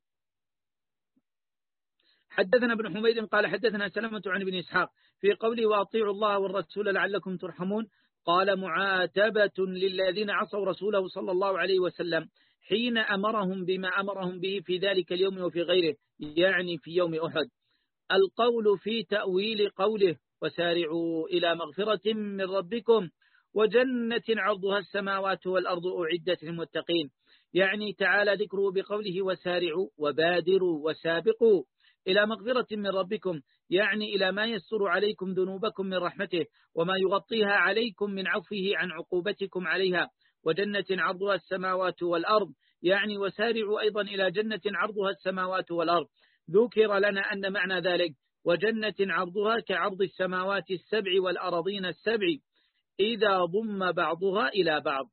حدثنا ابن حميد قال حدثنا سلمة عن ابن إسحاق في قوله وأطيعوا الله والرسول لعلكم ترحمون، قال معاتبة للذين عصوا رسوله صلى الله عليه وسلم حين أمرهم بما أمرهم به في ذلك اليوم وفي غيره، يعني في يوم أحد. القول في تأويل قوله وسارعوا إلى مغفرة من ربكم وجنة عرضها السماوات والأرض أعدت للمتقين، يعني تعالى ذكره بقوله وسارعوا وبادروا وسابقوا إلى مغفرة من ربكم، يعني إلى ما يسر عليكم ذنوبكم من رحمته وما يغطيها عليكم من عفوه عن عقوبتكم عليها، وجنة عرضها السماوات والأرض، يعني وسارعوا أيضا إلى جنة عرضها السماوات والأرض. ذكر لنا أن معنى ذلك وجنة عرضها كعرض السماوات السبع والأراضين السبع إذا ضم بعضها إلى بعض.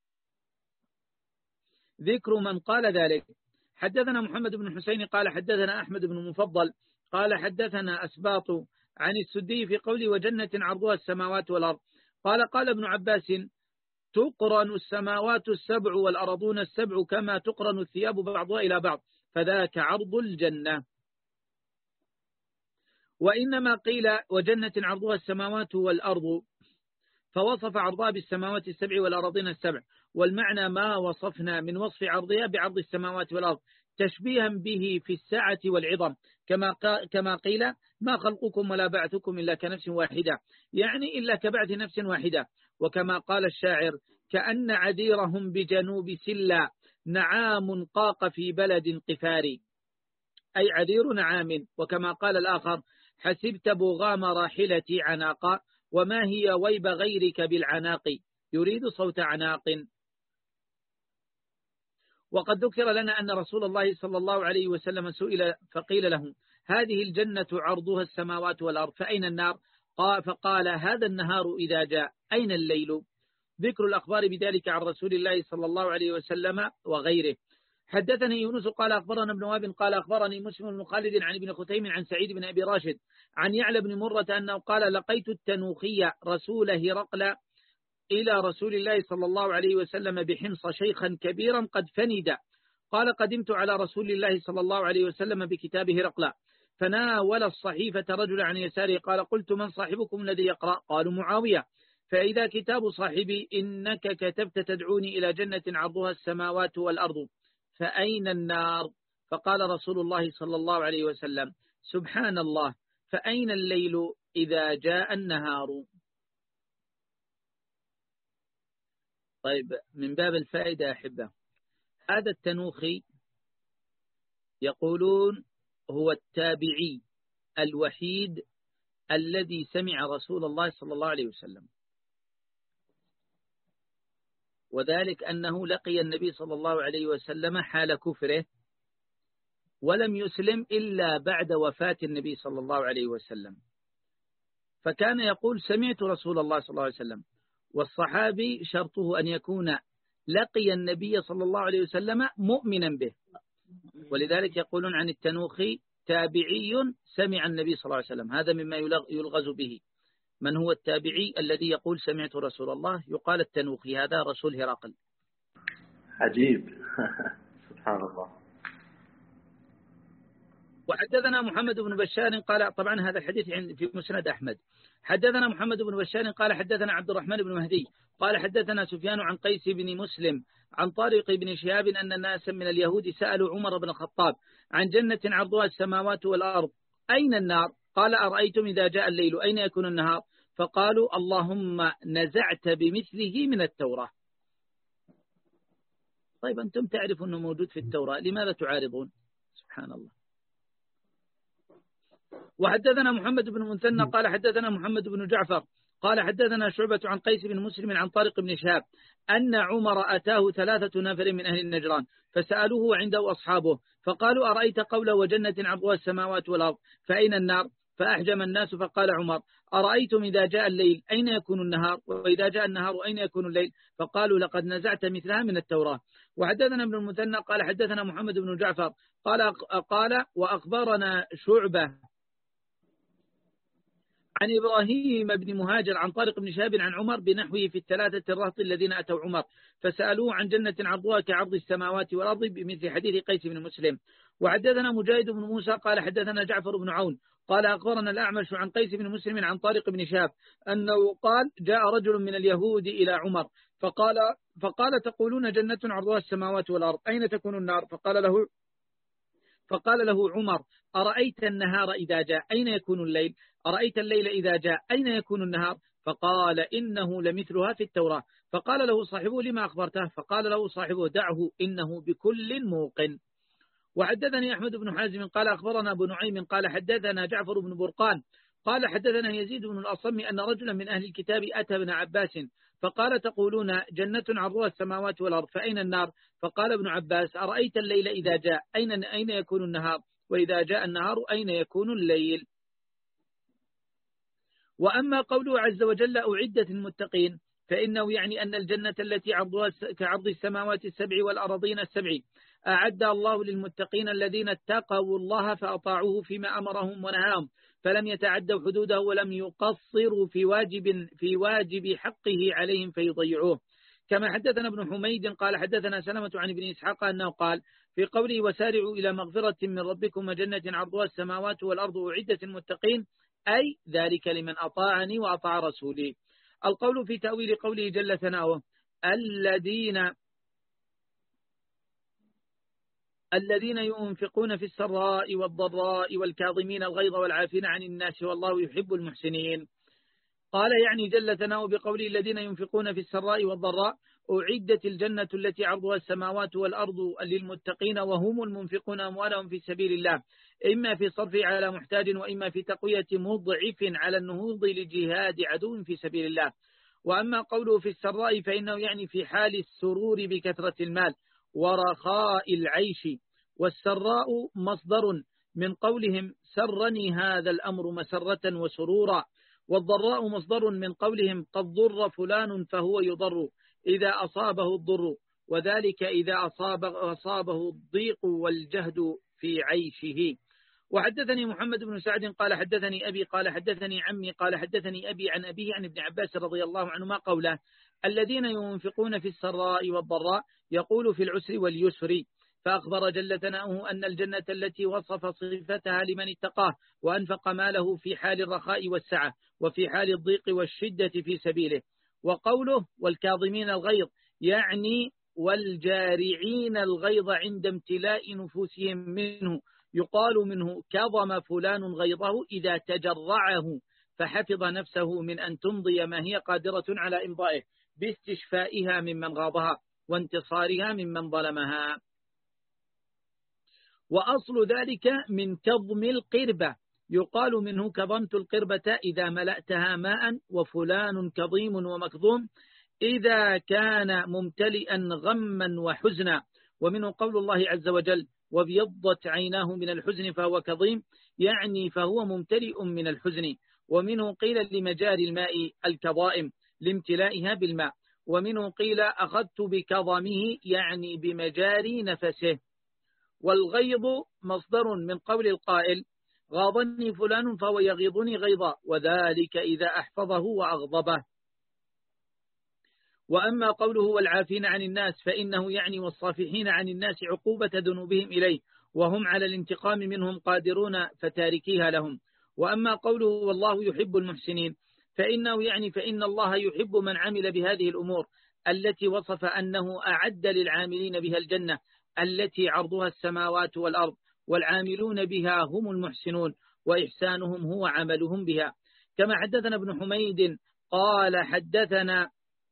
ذكر من قال ذلك: حدثنا محمد بن حسين قال حدثنا أحمد بن مفضل قال حدثنا أسباط عن السدي في قوله وجنة عرضها السماوات والأرض، قال قال ابن عباس تقرن السماوات السبع والأرضون السبع كما تقرن الثياب بعضها إلى بعض، فذاك عرض الجنة. وإنما قيل وجنة عرضها السماوات والأرض فوصف عرضها بالسماوات السبع والأراضين السبع، والمعنى ما وصفنا من وصف عرضها بعرض السماوات والأرض تشبيها به في السعة والعظم، كما كما قيل ما خلقكم ولا بعثكم إلا كنفس واحدة، يعني إلا كبعث نفس واحدة. وكما قال الشاعر كأن عذيرهم بجنوب سلا نعام قاق في بلد قفاري، أي عذير نعام. وكما قال الآخر حسبت بغام راحلتي عناقا وما هي ويب غيرك بالعناق، يريد صوت عناق. وقد ذكر لنا أن رسول الله صلى الله عليه وسلم سئل فقيل له هذه الجنة عرضها السماوات والأرض فأين النار؟ قال فقال هذا النهار إذا جاء، أين الليل؟ ذكر الأخبار بذلك عن رسول الله صلى الله عليه وسلم وغيره. حدثني يونس قال أخبرنا ابن وهب قال أخبرني مسلم بن خالد عن ابن ختيم عن سعيد بن أبي راشد عن يعلى بن مرة أنه قال لقيت التنوخي رسول هرقل إلى رسول الله صلى الله عليه وسلم بحمص شيخا كبيرا قد فند، قال قدمت على رسول الله صلى الله عليه وسلم بكتاب هرقل فناول الصحيفة رجل عن يساره، قال قلت من صاحبكم الذي يقرأ؟ قالوا معاوية. فإذا كتاب صاحبي إنك كتبت تدعوني إلى جنة عرضها السماوات والأرض فأين النار؟ فقال رسول الله صلى الله عليه وسلم سبحان الله، فأين الليل إذا جاء النهار؟ طيب، من باب الفائدة أحبة، هذا التنوخي يقولون هو التابعي الوحيد الذي سمع رسول الله صلى الله عليه وسلم، وذلك أنه لقي النبي صلى الله عليه وسلم حال كفره ولم يسلم إلا بعد وفاة النبي صلى الله عليه وسلم، فكان يقول سمعت رسول الله صلى الله عليه وسلم، والصحابي شرطه أن يكون لقي النبي صلى الله عليه وسلم مؤمنا به، ولذلك يقولون عن التنوخي تابعي سمع النبي صلى الله عليه وسلم. هذا مما يلغز به. من هو التابعي الذي يقول سمعت رسول الله؟ يقال التنوخي، هذا رسول هرقل. عجيب سبحان الله. وحدثنا محمد بن بشار قال، طبعا هذا الحديث في مسند أحمد. حدثنا محمد بن بشار قال حدثنا عبد الرحمن بن مهدي قال حدثنا سفيان عن قيس بن مسلم عن طارق بن شهاب أن الناس من اليهود سألوا عمر بن الخطاب عن جنة عرضها السماوات والأرض أين النار؟ قال أرأيتم إذا جاء الليل أين يكون النهار؟ فقالوا اللهم نزعت بمثله من التوراة. طيب أنتم تعرفون أنه موجود في التوراة، لماذا تعارضون؟ سبحان الله. وحدثنا محمد بن مثنى قال حدثنا محمد بن جعفر قال حدثنا شعبة عن قيس بن مسلم عن طارق بن شهاب أن عمر أتاه ثلاثة نفر من أهل النجران فسألوه عنده أصحابه فقالوا أرأيت قوله وجنة عرضها السماوات والأرض فأين النار؟ فأحجم الناس فقال عمر أرأيتم إذا جاء الليل أين يكون النهار وإذا جاء النهار أين يكون الليل؟ فقالوا لقد نزعت مثلها من التوراة. وحدثنا ابن المثنى قال حدثنا محمد بن جعفر قال قال وأخبرنا شعبة عن إبراهيم بن مهاجر عن طارق بن شهاب عن عمر بنحوه في الثلاثة الرهط الذين أتوا عمر فسألوه عن جنة عرضها كعرض السماوات والأرض بمثل حديث قيس بن مسلم. وحدثنا مجاهد بن موسى قال حدثنا جعفر بن عون قال أخبرنا الأعمش عن قيس بن مسلم عن طارق بن شهاب أنه قال جاء رجل من اليهود إلى عمر فقال فقال تقولون جنة عرضها السماوات والأرض أين تكون النار؟ فقال له فقال له عمر أرأيت النهار إذا جاء أين يكون الليل؟ أرأيت الليل إذا جاء أين يكون النهار؟ فقال إنه لمثلها في التوراة. فقال له صاحبه لما أخبرته؟ فقال له صاحبه دعه إنه بكل موقن. وحدثني أحمد بن حازم قال أخبرنا أبو نعيم قال حدثنا جعفر بن برقان قال حدثنا يزيد بن الأصم أن رجلا من أهل الكتاب أتى ابن عباس فقال تقولون جنة عرضها السماوات والأرض فأين النار؟ فقال ابن عباس أرأيت الليل إذا جاء أين أين يكون النهار؟ وإذا جاء النهار أين يكون الليل؟ وأما قوله عز وجل أعدت المتقين فإنه يعني أن الجنة التي عرضها كعرض السماوات السبع والأرضين السبع أعد الله للمتقين الذين اتقوا الله فأطاعوه فيما أمرهم ونهاهم فلم يتعدوا حدوده ولم يقصروا في واجب في واجب حقه عليهم فيضيعوه. كما حدثنا ابن حميد قال حدثنا سلمة عن ابن إسحاق أنه قال في قوله وسارعوا إلى مغفرة من ربكم وجنة عرضها السماوات والأرض أعدت المتقين أي ذلك لمن أطاعني وأطاع رسولي. القول في تأويل قوله جل ثناؤه الذين الذين ينفقون في السراء والضراء والكاظمين الغيظ والعافين عن الناس والله يحب المحسنين. قال يعني جل ثناؤه بقوله الذين ينفقون في السراء والضراء أعدت الجنة التي عرضها السماوات والأرض للمتقين وهم المنفقون أموالهم في سبيل الله إما في صرف على محتاج وإما في تقوية مضعف على النهوض لجهاد عدو في سبيل الله. وأما قوله في السراء فإنه يعني في حال السرور بكثرة المال ورخاء العيش. والسراء مصدر من قولهم سرني هذا الأمر مسرة وسرورا. والضراء مصدر من قولهم قد ضر فلان فهو يضر إذا أصابه الضر وذلك إذا أصاب أصابه الضيق والجهد في عيشه. وحدثني محمد بن سعد قال حدثني أبي قال حدثني عمي قال حدثني أبي عن أبيه عن ابن عباس رضي الله عنهما قوله الذين ينفقون في السراء والضراء يقول في العسر واليسر. فأخبر جل ثناؤه أن الجنة التي وصف صفتها لمن اتقاه وأنفق ماله في حال الرخاء والسعة وفي حال الضيق والشدة في سبيله. وقوله والكاظمين الغيظ يعني والجارعين الغيظ عند امتلاء نفوسهم منه يقال منه كظم فلان غيظه إذا تجرعه فحفظ نفسه من أن تمضي ما هي قادرة على إمضائه باستشفائها ممن غاضها وانتصارها ممن ظلمها. وأصل ذلك من كظم القربة يقال منه كظمت القربة إذا ملأتها ماء وفلان كظيم ومكظوم إذا كان ممتلئا غما وحزنا. ومنه قول الله عز وجل وابيضت عيناه من الحزن فهو كظيم يعني فهو ممتلئ من الحزن. ومنه قيل لمجاري الماء الكظائم لامتلائها بالماء. ومنه قيل أخذت بكظمه يعني بمجاري نفسه. والغيظ مصدر من قول القائل غاضني فلان فهو يغيظني غيظا وذلك إذا أحفظه وأغضبه. وأما قوله والعافين عن الناس فإنه يعني والصافحين عن الناس عقوبة ذنوبهم إليه وهم على الانتقام منهم قادرون فتاركيها لهم. وأما قوله والله يحب المحسنين فإنه يعني فإن الله يحب من عمل بهذه الأمور التي وصف أنه أعد للعاملين بها الجنة التي عرضها السماوات والأرض والعاملون بها هم المحسنون وإحسانهم هو عملهم بها. كما حدثنا ابن حميد قال حدثنا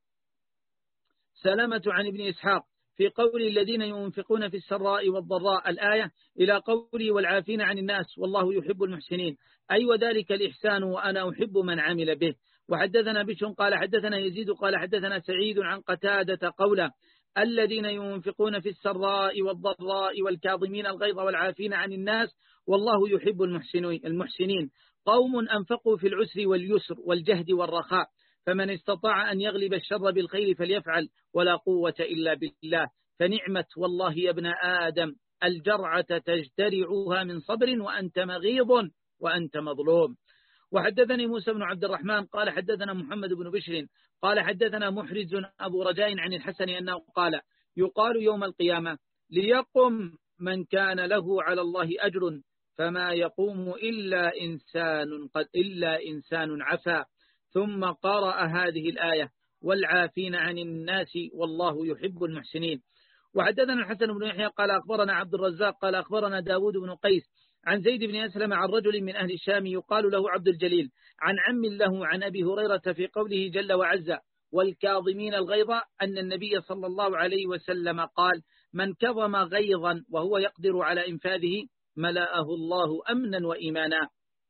سلمة عن ابن إسحاق في قول الذين ينفقون في السراء والضراء الآية إلى قوله والعافين عن الناس والله يحب المحسنين أي وذلك الإحسان وأنا أحب من عمل به. وحدثنا بشر قال حدثنا يزيد قال حدثنا سعيد عن قتادة قوله الذين ينفقون في السراء والضراء والكاظمين الغيظ والعافين عن الناس والله يحب المحسنين. قوم أنفقوا في العسر واليسر والجهد والرخاء، فمن استطاع أن يغلب الشر بالخير فليفعل، ولا قوة إلا بالله. فنعمة والله يا ابن آدم الجرعة تجترعها من صبر وأنت مغيظ وأنت مظلوم. وحدثني موسى بن عبد الرحمن قال حدثنا محمد بن بشر قال حدثنا محرز أبو رجاء عن الحسن أنه قال يقال يوم القيامة ليقم من كان له على الله أجر فما يقوم إلا إنسان قد إلا إنسان عفا، ثم قرأ هذه الآية والعافين عن الناس والله يحب المحسنين. وحدثنا الحسن بن يحيى قال أخبرنا عبد الرزاق قال أخبرنا داود بن قيس عن زيد بن أسلم عن رجل من أهل الشام يقال له عبد الجليل عن عم له عن أبي هريرة في قوله جل وعز والكاظمين الغيظ أن النبي صلى الله عليه وسلم قال من كظم غيظا وهو يقدر على إنفاذه ملأه الله أمنا وإيمانا.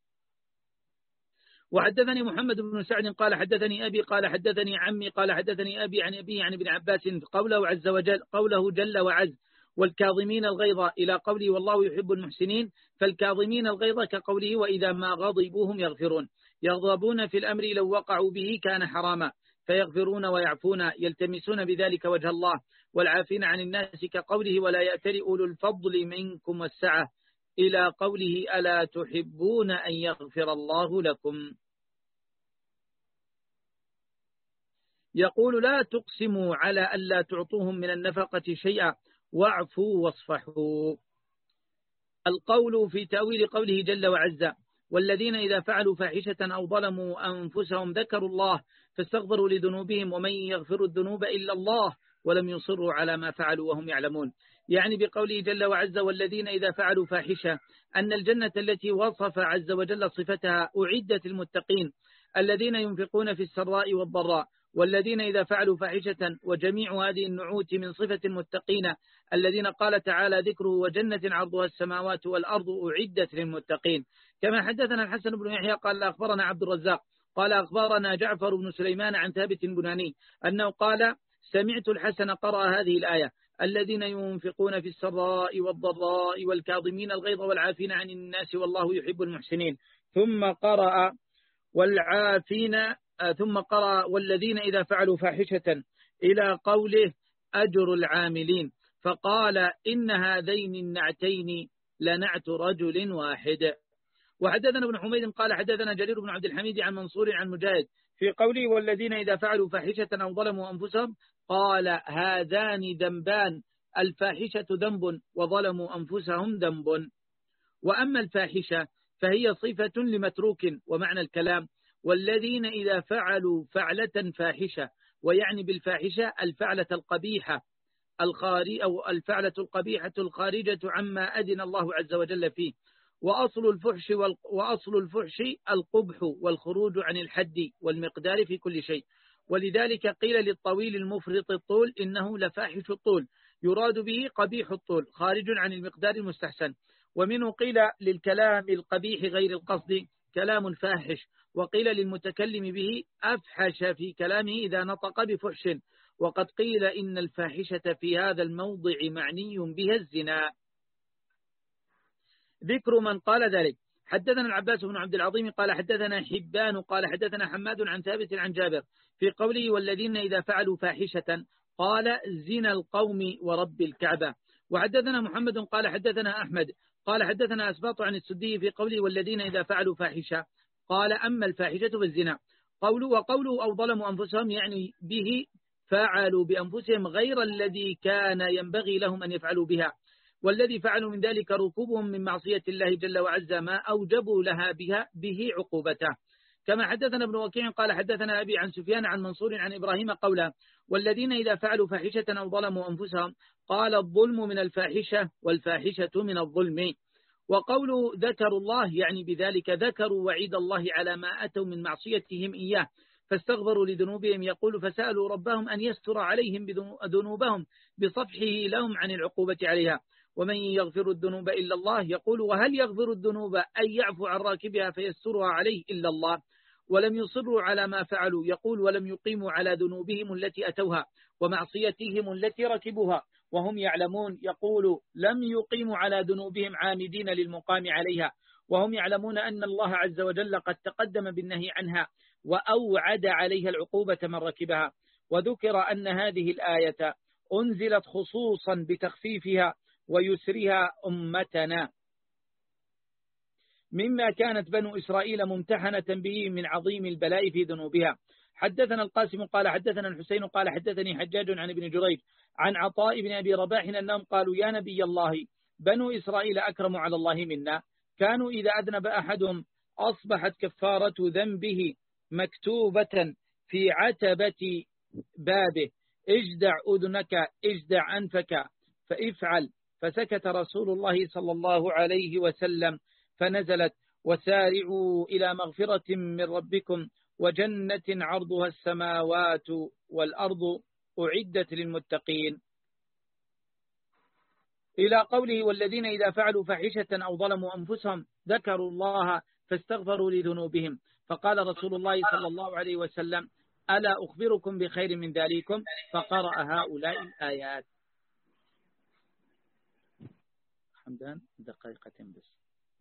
وحدثني محمد بن سعد قال حدثني أبي قال حدثني عمي قال حدثني أبي عن أبي عن ابن عباس قوله عز وجل قوله جل وعز والكاظمين الغيظ إلى قوله والله يحب المحسنين. فالكاظمين الغيظ كقوله وإذا ما غضبوهم يغفرون، يغضبون في الأمر لو وقعوا به كان حراما فيغفرون ويعفون يلتمسون بذلك وجه الله. والعافين عن الناس كقوله ولا يأتل أولو الفضل منكم والسعة إلى قوله ألا تحبون أن يغفر الله لكم. يقول لا تقسموا على ألا تعطوهم من النفقة شيئا واعفوا واصفحوا. القول في تأويل قوله جل وعز والذين إذا فعلوا فاحشة أو ظلموا أنفسهم ذكروا الله فاستغفروا لذنوبهم ومن يغفر الذنوب إلا الله ولم يصروا على ما فعلوا وهم يعلمون. يعني بقوله جل وعز والذين إذا فعلوا فاحشة أن الجنة التي وصف عز وجل صفتها أعدت المتقين الذين ينفقون في السراء والضراء. والذين إذا فعلوا فاحشة وجميع هذه النعوت من صفة المتقين الذين قال تعالى ذكره وجنة عرضها السماوات والأرض أعدت للمتقين. كما حدثنا الحسن بن يحيى قال أخبرنا عبد الرزاق قال أخبرنا جعفر بن سليمان عن ثابت البناني أنه قال سمعت الحسن قرأ هذه الآية الذين ينفقون في السراء والضراء والكاظمين الغيظ والعافين عن الناس والله يحب المحسنين، ثم قرأ والعافين ثم قرأ والذين إذا فعلوا فاحشة إلى قوله أجر العاملين، فقال إن هذين النعتين لنعت رجل واحد. وحدثنا ابن حميد قال حدثنا جرير بن عبد الحميد عن منصور عن مجاهد في قوله والذين إذا فعلوا فاحشة أو ظلموا أنفسهم قال هذان ذنبان الفاحشة ذنب وظلموا أنفسهم ذنب. وأما الفاحشة فهي صفة لمتروك، ومعنى الكلام والذين إذا فعلوا فعلة فاحشة، ويعني بالفاحشة الفعلة القبيحة الخاري أو الفعلة القبيحة الخارجة عما أذن الله عز وجل فيه. وأصل الفحش وأصل الفحش القبح والخروج عن الحد والمقدار في كل شيء. ولذلك قيل للطويل المفرط الطول إنه لفاحش الطول، يراد به قبيح الطول خارج عن المقدار المستحسن. ومنه قيل للكلام القبيح غير القصد كلام فاحش، وقيل للمتكلم به أفحش في كلامه إذا نطق بفحش. وقد قيل إن الفاحشة في هذا الموضع معني بها الزنا. ذكر من قال ذلك. حدثنا العباس بن عبد العظيم قال حدثنا حبان قال حدثنا حماد عن ثابت عن جابر في قوله والذين إذا فعلوا فاحشة قال زنا القوم ورب الكعبة. وحدثنا محمد قال حدثنا أحمد قال حدثنا أسباط عن السدي في قوله والذين إذا فعلوا فاحشة قال أما الفاحشة بالزنا. قوله وقوله أو ظلموا أنفسهم يعني به فعلوا بأنفسهم غير الذي كان ينبغي لهم أن يفعلوا بها، والذي فعلوا من ذلك ركوبهم من معصية الله جل وعز ما أوجبوا لها بها به عقوبته. كما حدثنا ابن وكيع قال حدثنا أبي عن سفيان عن منصور عن إبراهيم قولا والذين إذا فعلوا فاحشة أو ظلموا أنفسهم قال الظلم من الفاحشة والفاحشة من الظلم. وقوله ذكروا الله يعني بذلك ذكروا وعيد الله على ما أتوا من معصيتهم إياه فاستغفروا لذنوبهم. يقول فسألوا ربهم أن يستر عليهم ذنوبهم بصفحه لهم عن العقوبة عليها. ومن يغفر الذنوب إلا الله. يقول وهل يغفر الذنوب أن يعفو عن راكبها فيسترها عليه إلا الله. ولم يصروا على ما فعلوا. يقول ولم يقيموا على ذنوبهم التي أتوها ومعصيتهم التي ركبوها وهم يعلمون. يقول لم يقيموا على ذنوبهم عامدين للمقام عليها وهم يعلمون أن الله عز وجل قد تقدم بالنهي عنها وأوعد عليها العقوبة من ركبها. وذكر أن هذه الآية أنزلت خصوصا بتخفيفها ويسرها أمتنا مما كانت بنو إسرائيل ممتحنة به من عظيم البلاء في ذنوبها. حدثنا القاسم قال حدثنا الحسين قال حدثني حجاج عن ابن جريج عن عطاء بن أبي رباح أنهم قالوا يا نبي الله بنو إسرائيل أكرم على الله منا، كانوا إذا أذنب أحدهم أصبحت كفارة ذنبه مكتوبة في عتبة بابه اجدع أذنك اجدع أنفك فافعل. فسكت رسول الله صلى الله عليه وسلم فنزلت وسارعوا إلى مغفرة من ربكم وجنة عرضها السماوات والأرض أعدت للمتقين إلى قوله والذين إذا فعلوا فاحشة أو ظلموا أنفسهم ذكروا الله فاستغفروا لذنوبهم. فقال رسول الله صلى الله عليه وسلم ألا أخبركم بخير من ذلكم؟ فقرأ هؤلاء الآيات. حمدان دقيقتين بس.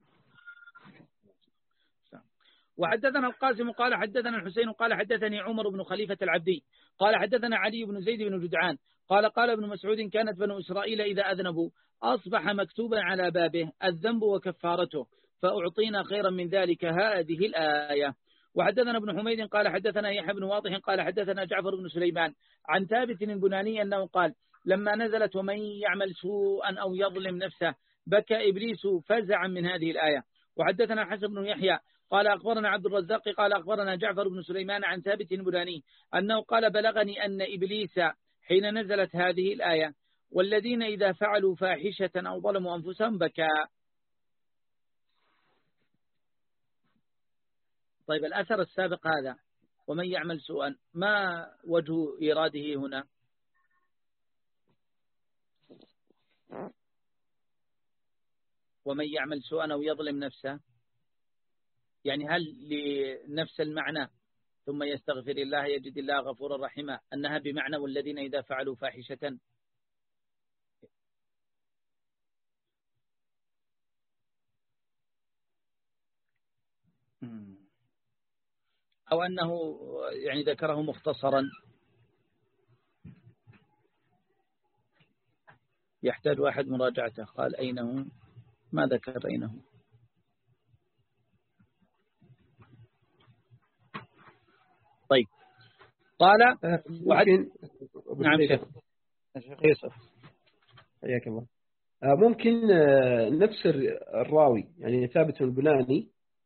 وحدثنا القاسم قال حدثنا الحسين قال حدثني عمر بن خليفة العبدي قال حدثنا علي بن زيد بن جدعان قال قال ابن مسعود كانت بنو إسرائيل إذا أذنبوا أصبح مكتوبا على بابه الذنب وكفارته فأعطينا خيرا من ذلك هذه الآية. وحدثنا ابن حميد قال حدثنا يحيى بن واضح قال حدثنا جعفر بن سليمان عن ثابت البناني أنه قال لما نزلت ومن يعمل سوءا أو يظلم نفسه بكى إبليس فزعا من هذه الآية. وحدثنا حسن بن يحيى قال أخبرنا عبد الرزاق قال أخبرنا جعفر بن سليمان عن ثابت البناني أنه قال بلغني أن إبليس حين نزلت هذه الآية والذين إذا فعلوا فاحشة أو ظلموا أنفسهم بكى. طيب الأثر السابق هذا ومن يعمل سوءا ما وجه إراده هنا؟ ومن يعمل سوءا أو يظلم نفسه يعني هل لنفس المعنى ثم يستغفر الله يجد الله غفورا رحيما أنها بمعنى والذين إذا فعلوا فاحشة؟ أو أنه يعني ذكره مختصرا يحتاج واحد مراجعته. قال أينه ما ذكر أينه. طيب قال ممكن نعم شيخ شيخ يوسف حياك الله ممكن نفس الراوي يعني ثابت البناني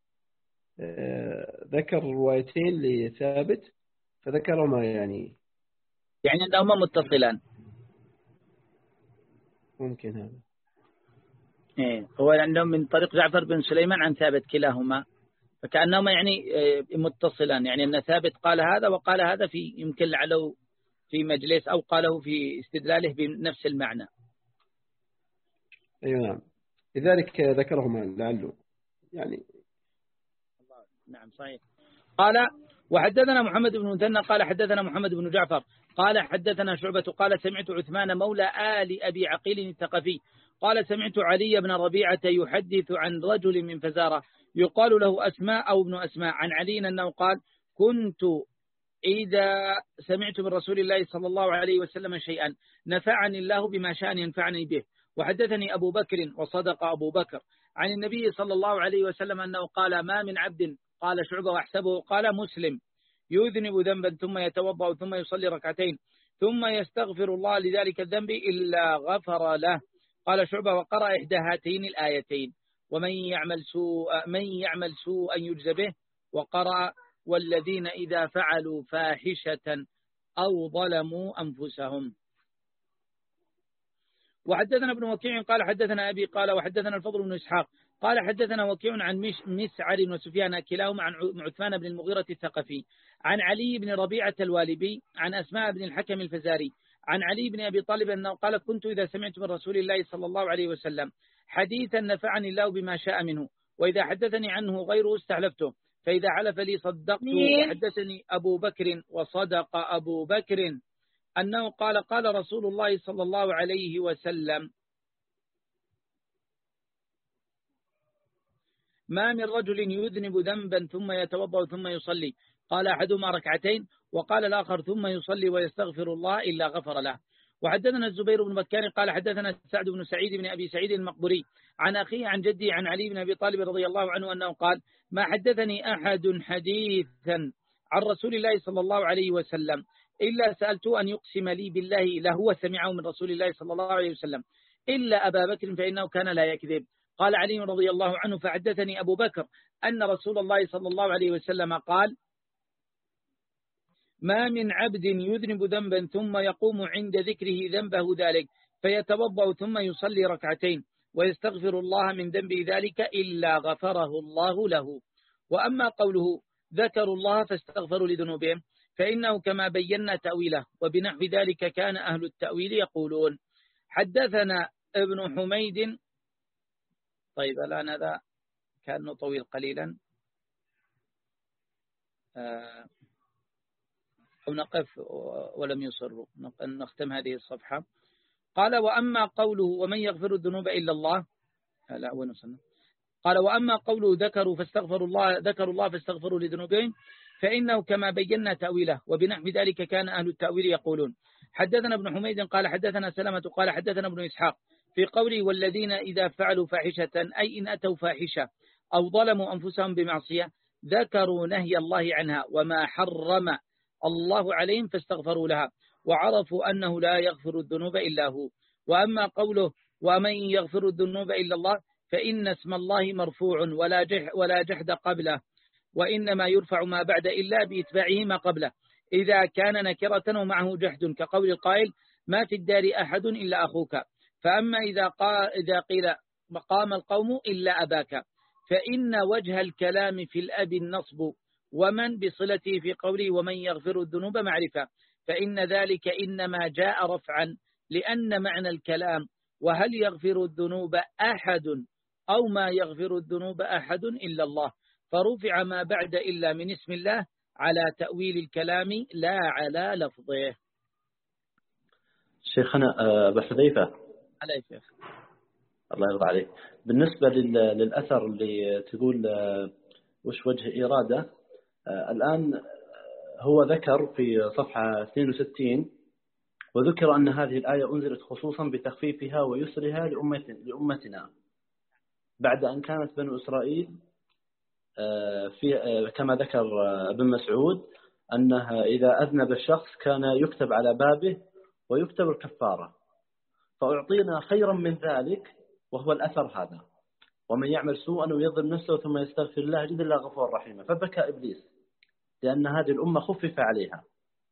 ذكر روايتين لثابت فذكرهما يعني يعني أنهما متصلان ممكن هذا إيه هو عندهم من طريق جعفر بن سليمان عن ثابت كلاهما فكأنهما يعني متصلان يعني أن ثابت قال هذا وقال هذا في يمكن لعله في مجلس أو قاله في استدلاله بنفس المعنى. أيوة نعم لذلك ذكرهما لعله يعني نعم صحيح. قال وحدثنا محمد بن مثنى قال حدثنا محمد بن جعفر قال حدثنا شعبة قال سمعت عثمان مولى آل أبي عقيل الثقفي قال سمعت علي بن ربيعة يحدث عن رجل من فزارة يقال له أسماء أو ابن أسماء عن علي أنه قال كنت إذا سمعت من رسول الله صلى الله عليه وسلم شيئا نفعني الله بما شاء أن ينفعني به. وحدثني أبو بكر وصدق أبو بكر عن النبي صلى الله عليه وسلم أنه قال ما من عبد قال شعبة واحسبه قال مسلم يذنب ذنبا ثم يتوضأ ثم يصلي ركعتين ثم يستغفر الله لذلك الذنب إلا غفر له. قال شعبة وقرأ إحدى هاتين الآيتين ومن يعمل سوء من يعمل سوءا يجزى به وقرأ والذين إذا فعلوا فاحشة أو ظلموا أنفسهم. وحدثنا ابن وكيع قال حدثنا أبي قال وحدثنا الفضل بن إسحاق قال حدثنا وكيع عن مسعر وسفيان كلاهما عن عثمان بن المغيرة الثقفي عن علي بن ربيعة الوالبي عن أسماء بن الحكم الفزاري عن علي بن أبي طالب أنه قال كنت إذا سمعت من رسول الله صلى الله عليه وسلم حديثا نفعني الله بما شاء منه وإذا حدثني عنه غيره استحلفته فإذا حلف لي صدقت. وحدثني أبو بكر وصدق أبو بكر أنه قال قال رسول الله صلى الله عليه وسلم ما من رجل يذنب ذنبا ثم يتوضأ ثم يصلي، قال أحدهما ركعتين وقال الآخر ثم يصلي ويستغفر الله إلا غفر له. وحدثنا الزبير بن بكار قال حدثنا سعد بن سعيد بن أبي سعيد المقبري عن أخيه عن جدي عن علي بن أبي طالب رضي الله عنه أنه قال ما حدثني أحد حديثا عن رسول الله صلى الله عليه وسلم إلا سألته أن يقسم لي بالله لا هو سمعه من رسول الله صلى الله عليه وسلم إلا أبا بكر فإنه كان لا يكذب. قال علي رضي الله عنه فحدثني أبو بكر أن رسول الله صلى الله عليه وسلم قال ما من عبد يذنب ذنبا ثم يقوم عند ذكره ذنبه ذلك فيتوضأ ثم يصلي ركعتين ويستغفر الله من ذنبه ذلك إلا غفره الله له. وأما قوله ذكروا الله فاستغفروا لذنوبهم فإنه كما بينا تأويله وبنحو ذلك كان أهل التأويل يقولون. حدثنا ابن حميد. طيب الآن هذا كان طويل قليلا أو نقف ولم يصروا نختم هذه الصفحة. قال وأما قوله ومن يغفر الذنوب إلا الله لا وين وصلنا. قال وأما قوله ذكروا فاستغفروا الله ذكروا الله فاستغفروا لذنوبهم فإنه كما بينا تأويله وبنحو ذلك كان أهل التأويل يقولون. حدثنا ابن حميد قال حدثنا سلمة قال حدثنا ابن إسحاق في قوله والذين إذا فعلوا فاحشة أي إن أتوا فاحشة أو ظلموا أنفسهم بمعصية ذكروا نهي الله عنها وما حرم الله عليهم فاستغفروا لها وعرفوا أنه لا يغفر الذنوب إلا هو. وأما قوله ومن يغفر الذنوب إلا الله فإن اسم الله مرفوع ولا جح ولا جحد قبله وإنما يرفع ما بعد إلا بإتباعه ما قبله إذا كان نكرة ومعه جحد كقول القائل ما في الدار أحد إلا أخوك. فأما إذا, إذا قيل مقام القوم إلا أباك فإن وجه الكلام في الأب النصب ومن بصلته في قوله ومن يغفر الذنوب معرفة فإن ذلك إنما جاء رفعا لأن معنى الكلام وهل يغفر الذنوب أحد أو ما يغفر الذنوب أحد إلا الله فرفع ما بعد إلا من اسم الله على تأويل الكلام لا على لفظه. شيخنا أبا حذيفة على شيخ الله يرضى عليك بالنسبة للأثر اللي تقول وش وجه إرادة الآن هو ذكر في صفحة اثنين وستين وذكر أن هذه الآية أنزلت خصوصا بتخفيفها ويسرها لأمتنا بعد أن كانت بنو إسرائيل في كما ذكر ابن مسعود أنها إذا أذنب الشخص كان يكتب على بابه ويكتب الكفارة فأعطينا خيرا من ذلك وهو الأثر هذا ومن يعمل سوءا ويظلم نفسه ثم يستغفر الله يجد الله غفور رحيم فبكى إبليس لأن هذه الأمة خفف عليها.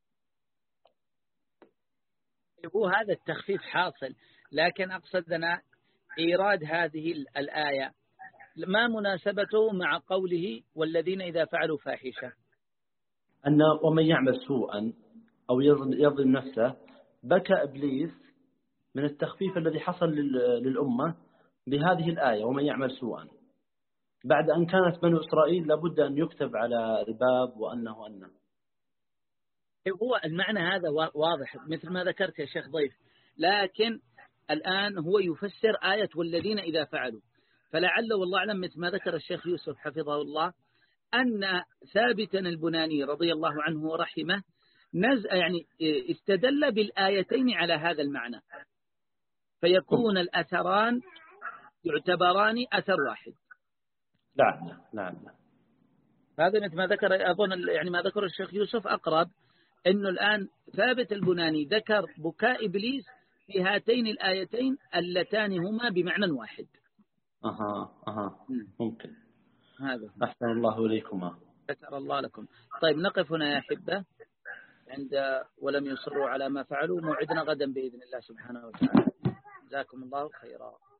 هو هذا التخفيف حاصل لكن أقصدنا إيراد هذه الآية ما مناسبته مع قوله والذين إذا فعلوا فاحشة أن ومن يعمل سوءا أو يظلم نفسه بكى إبليس من التخفيف الذي حصل للأمة بهذه الآية ومن يعمل سوءا بعد أن كانت بنو إسرائيل لابد أن يكتب على الباب وأنه أنه هو المعنى هذا واضح مثل ما ذكرت يا شيخ ضيف لكن الآن هو يفسر آية والذين إذا فعلوا فلعل والله أعلم مثل ما ذكر الشيخ يوسف حفظه الله أن ثابتا البناني رضي الله عنه ورحمه نز يعني استدل بالآيتين على هذا المعنى فيكون الأثران يعتبران أثر واحد. نعم نعم هذا مثل ما ذكر أظن يعني ما ذكر الشيخ يوسف أقرب إنه الآن ثابت البناني ذكر بكاء إبليس في هاتين الآيتين اللتان هما بمعنى واحد. أها أها ممكن هذا أحسن الله إليكما شكر الله لكم. طيب نقف هنا يا أحبة عند ولم يصروا على ما فعلوا موعدنا غدا بإذن الله سبحانه وتعالى. جزاكم الله خيرا.